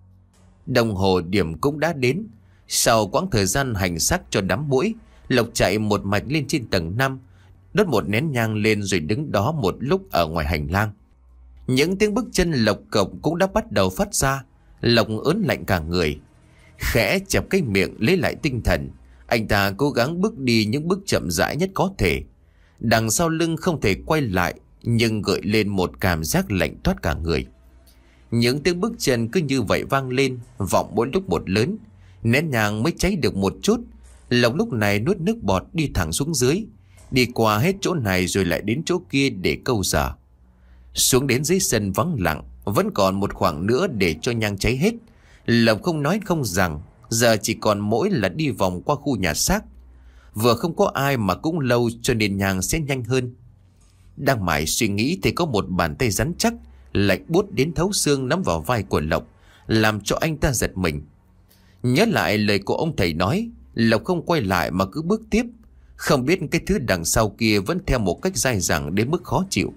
Đồng hồ điểm cũng đã đến. Sau quãng thời gian hành xác cho đám muỗi, Lộc chạy một mạch lên trên tầng năm, đốt một nén nhang lên rồi đứng đó một lúc ở ngoài hành lang. Những tiếng bước chân lộc cộc cũng đã bắt đầu phát ra. Lộc ớn lạnh cả người, khẽ chẹp cái miệng lấy lại tinh thần. Anh ta cố gắng bước đi những bước chậm rãi nhất có thể. Đằng sau lưng không thể quay lại, nhưng gợi lên một cảm giác lạnh toát cả người. Những tiếng bước chân cứ như vậy vang lên, vọng mỗi lúc một lớn. Nén nhang mới cháy được một chút, Lộc lúc này nuốt nước bọt đi thẳng xuống dưới, đi qua hết chỗ này rồi lại đến chỗ kia để câu giờ. Xuống đến dưới sân vắng lặng, vẫn còn một khoảng nữa để cho nhang cháy hết. Lộc không nói không rằng, giờ chỉ còn mỗi là đi vòng qua khu nhà xác. Vừa không có ai mà cũng lâu cho nên nhang sẽ nhanh hơn. Đang mải suy nghĩ thì có một bàn tay rắn chắc, lạnh buốt đến thấu xương nắm vào vai của Lộc, làm cho anh ta giật mình. Nhớ lại lời của ông thầy nói, Lộc không quay lại mà cứ bước tiếp. Không biết cái thứ đằng sau kia vẫn theo một cách dai dẳng đến mức khó chịu.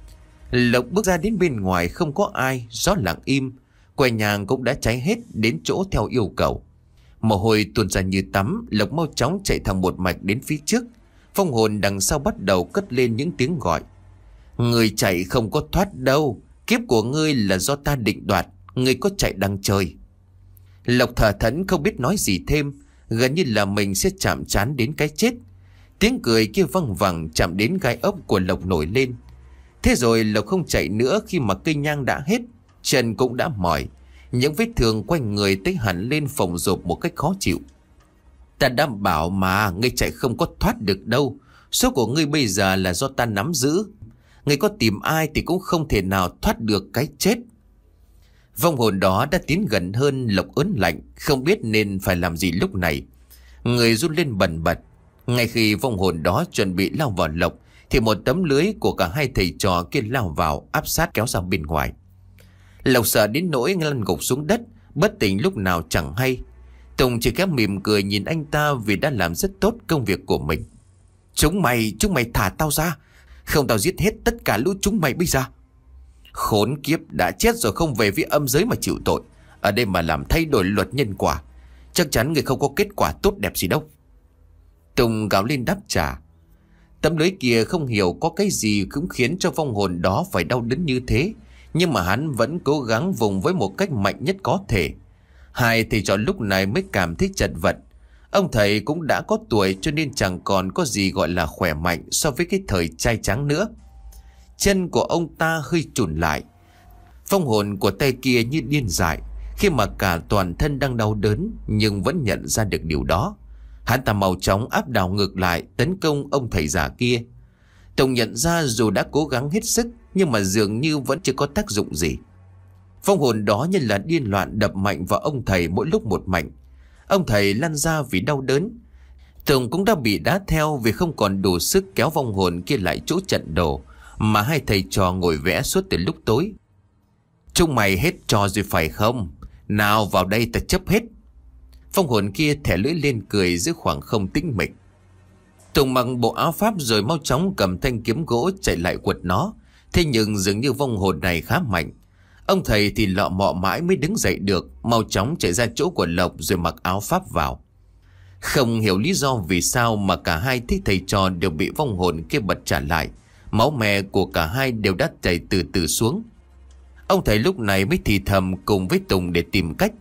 Lộc bước ra đến bên ngoài không có ai, gió lặng im. Que nhang cũng đã cháy hết đến chỗ theo yêu cầu. Mồ hôi tuôn ra như tắm. Lộc mau chóng chạy thẳng một mạch đến phía trước. Phong hồn đằng sau bắt đầu cất lên những tiếng gọi. Người chạy không có thoát đâu, kiếp của ngươi là do ta định đoạt, ngươi có chạy đằng trời. Lộc thở thẫn không biết nói gì thêm, gần như là mình sẽ chạm trán đến cái chết. Tiếng cười kia văng vẳng chạm đến gai ốc của Lộc nổi lên. Thế rồi Lộc không chạy nữa khi mà cây nhang đã hết, chân cũng đã mỏi, những vết thương quanh người tới hẳn lên phồng rộp một cách khó chịu. Ta đã bảo mà, ngươi chạy không có thoát được đâu. Số của ngươi bây giờ là do ta nắm giữ. Ngươi có tìm ai thì cũng không thể nào thoát được cái chết. Vong hồn đó đã tiến gần hơn. Lộc ớn lạnh, không biết nên phải làm gì lúc này. Người run lên bần bật. Ngay khi vong hồn đó chuẩn bị lao vào Lộc thì một tấm lưới của cả hai thầy trò kia lao vào, áp sát kéo ra bên ngoài. Lộc sợ đến nỗi lăn gục xuống đất, bất tỉnh lúc nào chẳng hay. Tùng chỉ khẽ mỉm cười nhìn anh ta vì đã làm rất tốt công việc của mình. Chúng mày, chúng mày thả tao ra, không tao giết hết tất cả lũ chúng mày bây giờ. Khốn kiếp, đã chết rồi không về với âm giới mà chịu tội, ở đây mà làm thay đổi luật nhân quả, chắc chắn người không có kết quả tốt đẹp gì đâu. Tùng gào lên đáp trả. Tấm lưới kia không hiểu có cái gì cũng khiến cho vong hồn đó phải đau đớn như thế, nhưng mà hắn vẫn cố gắng vùng với một cách mạnh nhất có thể. Hai thầy trò lúc này mới cảm thấy chật vật. Ông thầy cũng đã có tuổi cho nên chẳng còn có gì gọi là khỏe mạnh so với cái thời trai tráng nữa. Chân của ông ta hơi chùn lại. Vong hồn của tay kia như điên dại khi mà cả toàn thân đang đau đớn, nhưng vẫn nhận ra được điều đó. Hắn ta mau chóng áp đảo ngược lại tấn công ông thầy già kia. Tùng nhận ra dù đã cố gắng hết sức nhưng mà dường như vẫn chưa có tác dụng gì. Vong hồn đó như là điên loạn đập mạnh vào ông thầy mỗi lúc một mạnh. Ông thầy lăn ra vì đau đớn. Tùng cũng đã bị đá theo vì không còn đủ sức kéo vong hồn kia lại chỗ trận đồ mà hai thầy trò ngồi vẽ suốt từ lúc tối. Chúng mày hết trò rồi phải không? Nào vào đây ta chấp hết. Vong hồn kia thẻ lưỡi lên cười giữa khoảng không tĩnh mịch. Tùng mặc bộ áo pháp rồi mau chóng cầm thanh kiếm gỗ chạy lại quật nó. Thế nhưng dường như vong hồn này khá mạnh. Ông thầy thì lọ mọ mãi mới đứng dậy được, mau chóng chạy ra chỗ của Lộc rồi mặc áo pháp vào. Không hiểu lý do vì sao mà cả hai thích thầy trò đều bị vong hồn kia bật trả lại. Máu me của cả hai đều đã chảy từ từ xuống. Ông thầy lúc này mới thì thầm cùng với Tùng để tìm cách.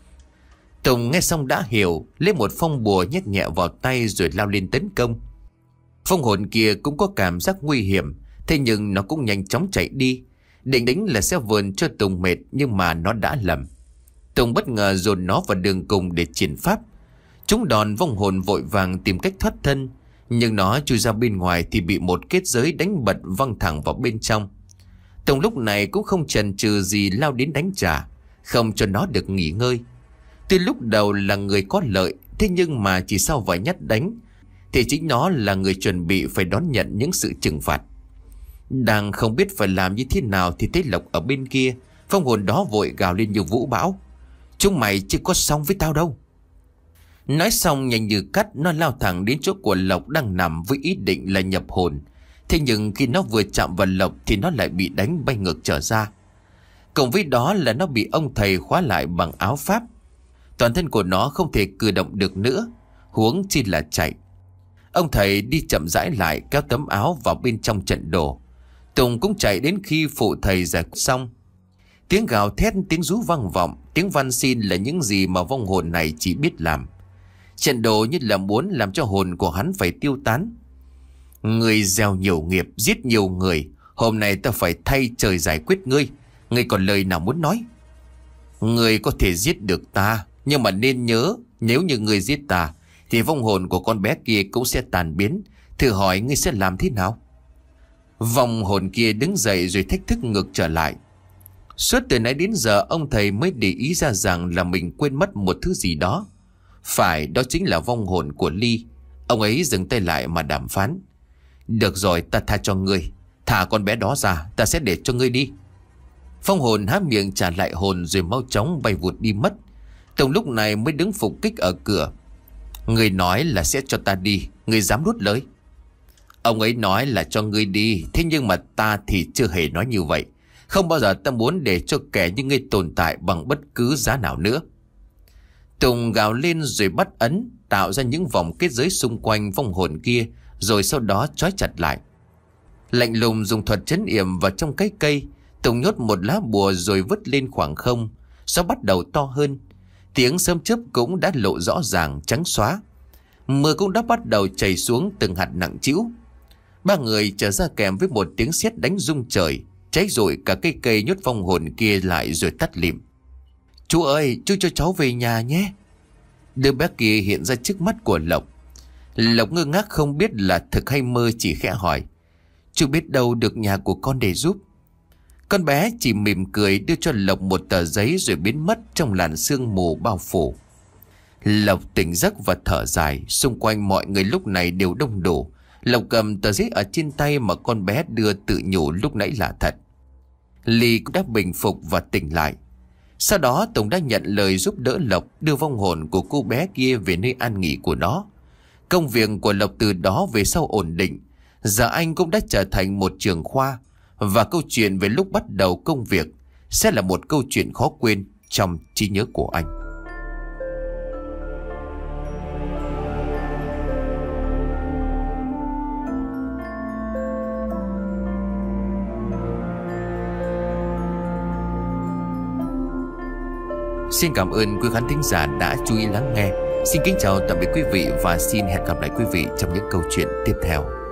Tùng nghe xong đã hiểu, lấy một phong bùa nhét nhẹ vào tay rồi lao lên tấn công. Vong hồn kia cũng có cảm giác nguy hiểm, thế nhưng nó cũng nhanh chóng chạy đi. Định đánh là sẽ vườn cho Tùng mệt, nhưng mà nó đã lầm. Tùng bất ngờ dồn nó vào đường cùng để triển pháp. Chúng đòn vong hồn vội vàng tìm cách thoát thân, nhưng nó chui ra bên ngoài thì bị một kết giới đánh bật văng thẳng vào bên trong. Tùng lúc này cũng không chần chừ gì lao đến đánh trả, không cho nó được nghỉ ngơi. Tuy lúc đầu là người có lợi, thế nhưng mà chỉ sau vài nhát đánh thì chính nó là người chuẩn bị phải đón nhận những sự trừng phạt. Đang không biết phải làm như thế nào thì thấy Lộc ở bên kia. Vong hồn đó vội gào lên như vũ bão: chúng mày chưa có xong với tao đâu. Nói xong nhanh như cắt, nó lao thẳng đến chỗ của Lộc đang nằm với ý định là nhập hồn. Thế nhưng khi nó vừa chạm vào Lộc thì nó lại bị đánh bay ngược trở ra. Cùng với đó là nó bị ông thầy khóa lại bằng áo pháp. Toàn thân của nó không thể cử động được nữa, huống chi là chạy. Ông thầy đi chậm rãi lại kéo tấm áo vào bên trong trận đồ. Tùng cũng chạy đến khi phụ thầy giải quyết xong. Tiếng gào thét, tiếng rú vang vọng, tiếng van xin là những gì mà vong hồn này chỉ biết làm. Trận đồ như là muốn làm cho hồn của hắn phải tiêu tán. Người gieo nhiều nghiệp, giết nhiều người, hôm nay ta phải thay trời giải quyết ngươi. Ngươi còn lời nào muốn nói? Ngươi có thể giết được ta, nhưng mà nên nhớ, nếu như ngươi giết ta thì vong hồn của con bé kia cũng sẽ tàn biến. Thử hỏi ngươi sẽ làm thế nào? Vong hồn kia đứng dậy rồi thách thức ngược trở lại. Suốt từ nãy đến giờ ông thầy mới để ý ra rằng là mình quên mất một thứ gì đó. Phải, đó chính là vong hồn của Ly. Ông ấy dừng tay lại mà đàm phán. Được rồi, ta tha cho ngươi. Thả con bé đó ra, ta sẽ để cho ngươi đi. Vong hồn há miệng trả lại hồn rồi mau chóng bay vụt đi mất. Tùng lúc này mới đứng phục kích ở cửa. Ngươi nói là sẽ cho ta đi, ngươi dám nuốt lời? Ông ấy nói là cho ngươi đi, thế nhưng mà ta thì chưa hề nói như vậy. Không bao giờ ta muốn để cho kẻ như ngươi tồn tại bằng bất cứ giá nào nữa. Tùng gào lên rồi bắt ấn, tạo ra những vòng kết giới xung quanh vong hồn kia, rồi sau đó trói chặt lại. Lạnh lùng dùng thuật trấn yểm vào trong cái cây. Tùng nhốt một lá bùa rồi vứt lên khoảng không. Gió bắt đầu to hơn, tiếng sấm chớp cũng đã lộ rõ ràng trắng xóa. Mưa cũng đã bắt đầu chảy xuống từng hạt nặng trĩu. Ba người trở ra kèm với một tiếng sét đánh rung trời, cháy rụi cả cây cây nhốt vong hồn kia lại rồi tắt lịm. Chú ơi, chú cho cháu về nhà nhé. Đứa bé kia hiện ra trước mắt của Lộc. Lộc ngơ ngác không biết là thực hay mơ, chỉ khẽ hỏi: chú biết đâu được nhà của con để giúp? Con bé chỉ mỉm cười đưa cho Lộc một tờ giấy rồi biến mất trong làn sương mù bao phủ. Lộc tỉnh giấc và thở dài. Xung quanh mọi người lúc này đều đông đủ. Lộc cầm tờ giấy ở trên tay mà con bé đưa tự nhủ lúc nãy là thật. Ly cũng đã bình phục và tỉnh lại. Sau đó Tùng đã nhận lời giúp đỡ Lộc đưa vong hồn của cô bé kia về nơi an nghỉ của nó. Công việc của Lộc từ đó về sau ổn định. Giờ anh cũng đã trở thành một trưởng khoa. Và câu chuyện về lúc bắt đầu công việc sẽ là một câu chuyện khó quên trong trí nhớ của anh. Xin cảm ơn quý khán thính giả đã chú ý lắng nghe. Xin kính chào tạm biệt quý vị và xin hẹn gặp lại quý vị trong những câu chuyện tiếp theo.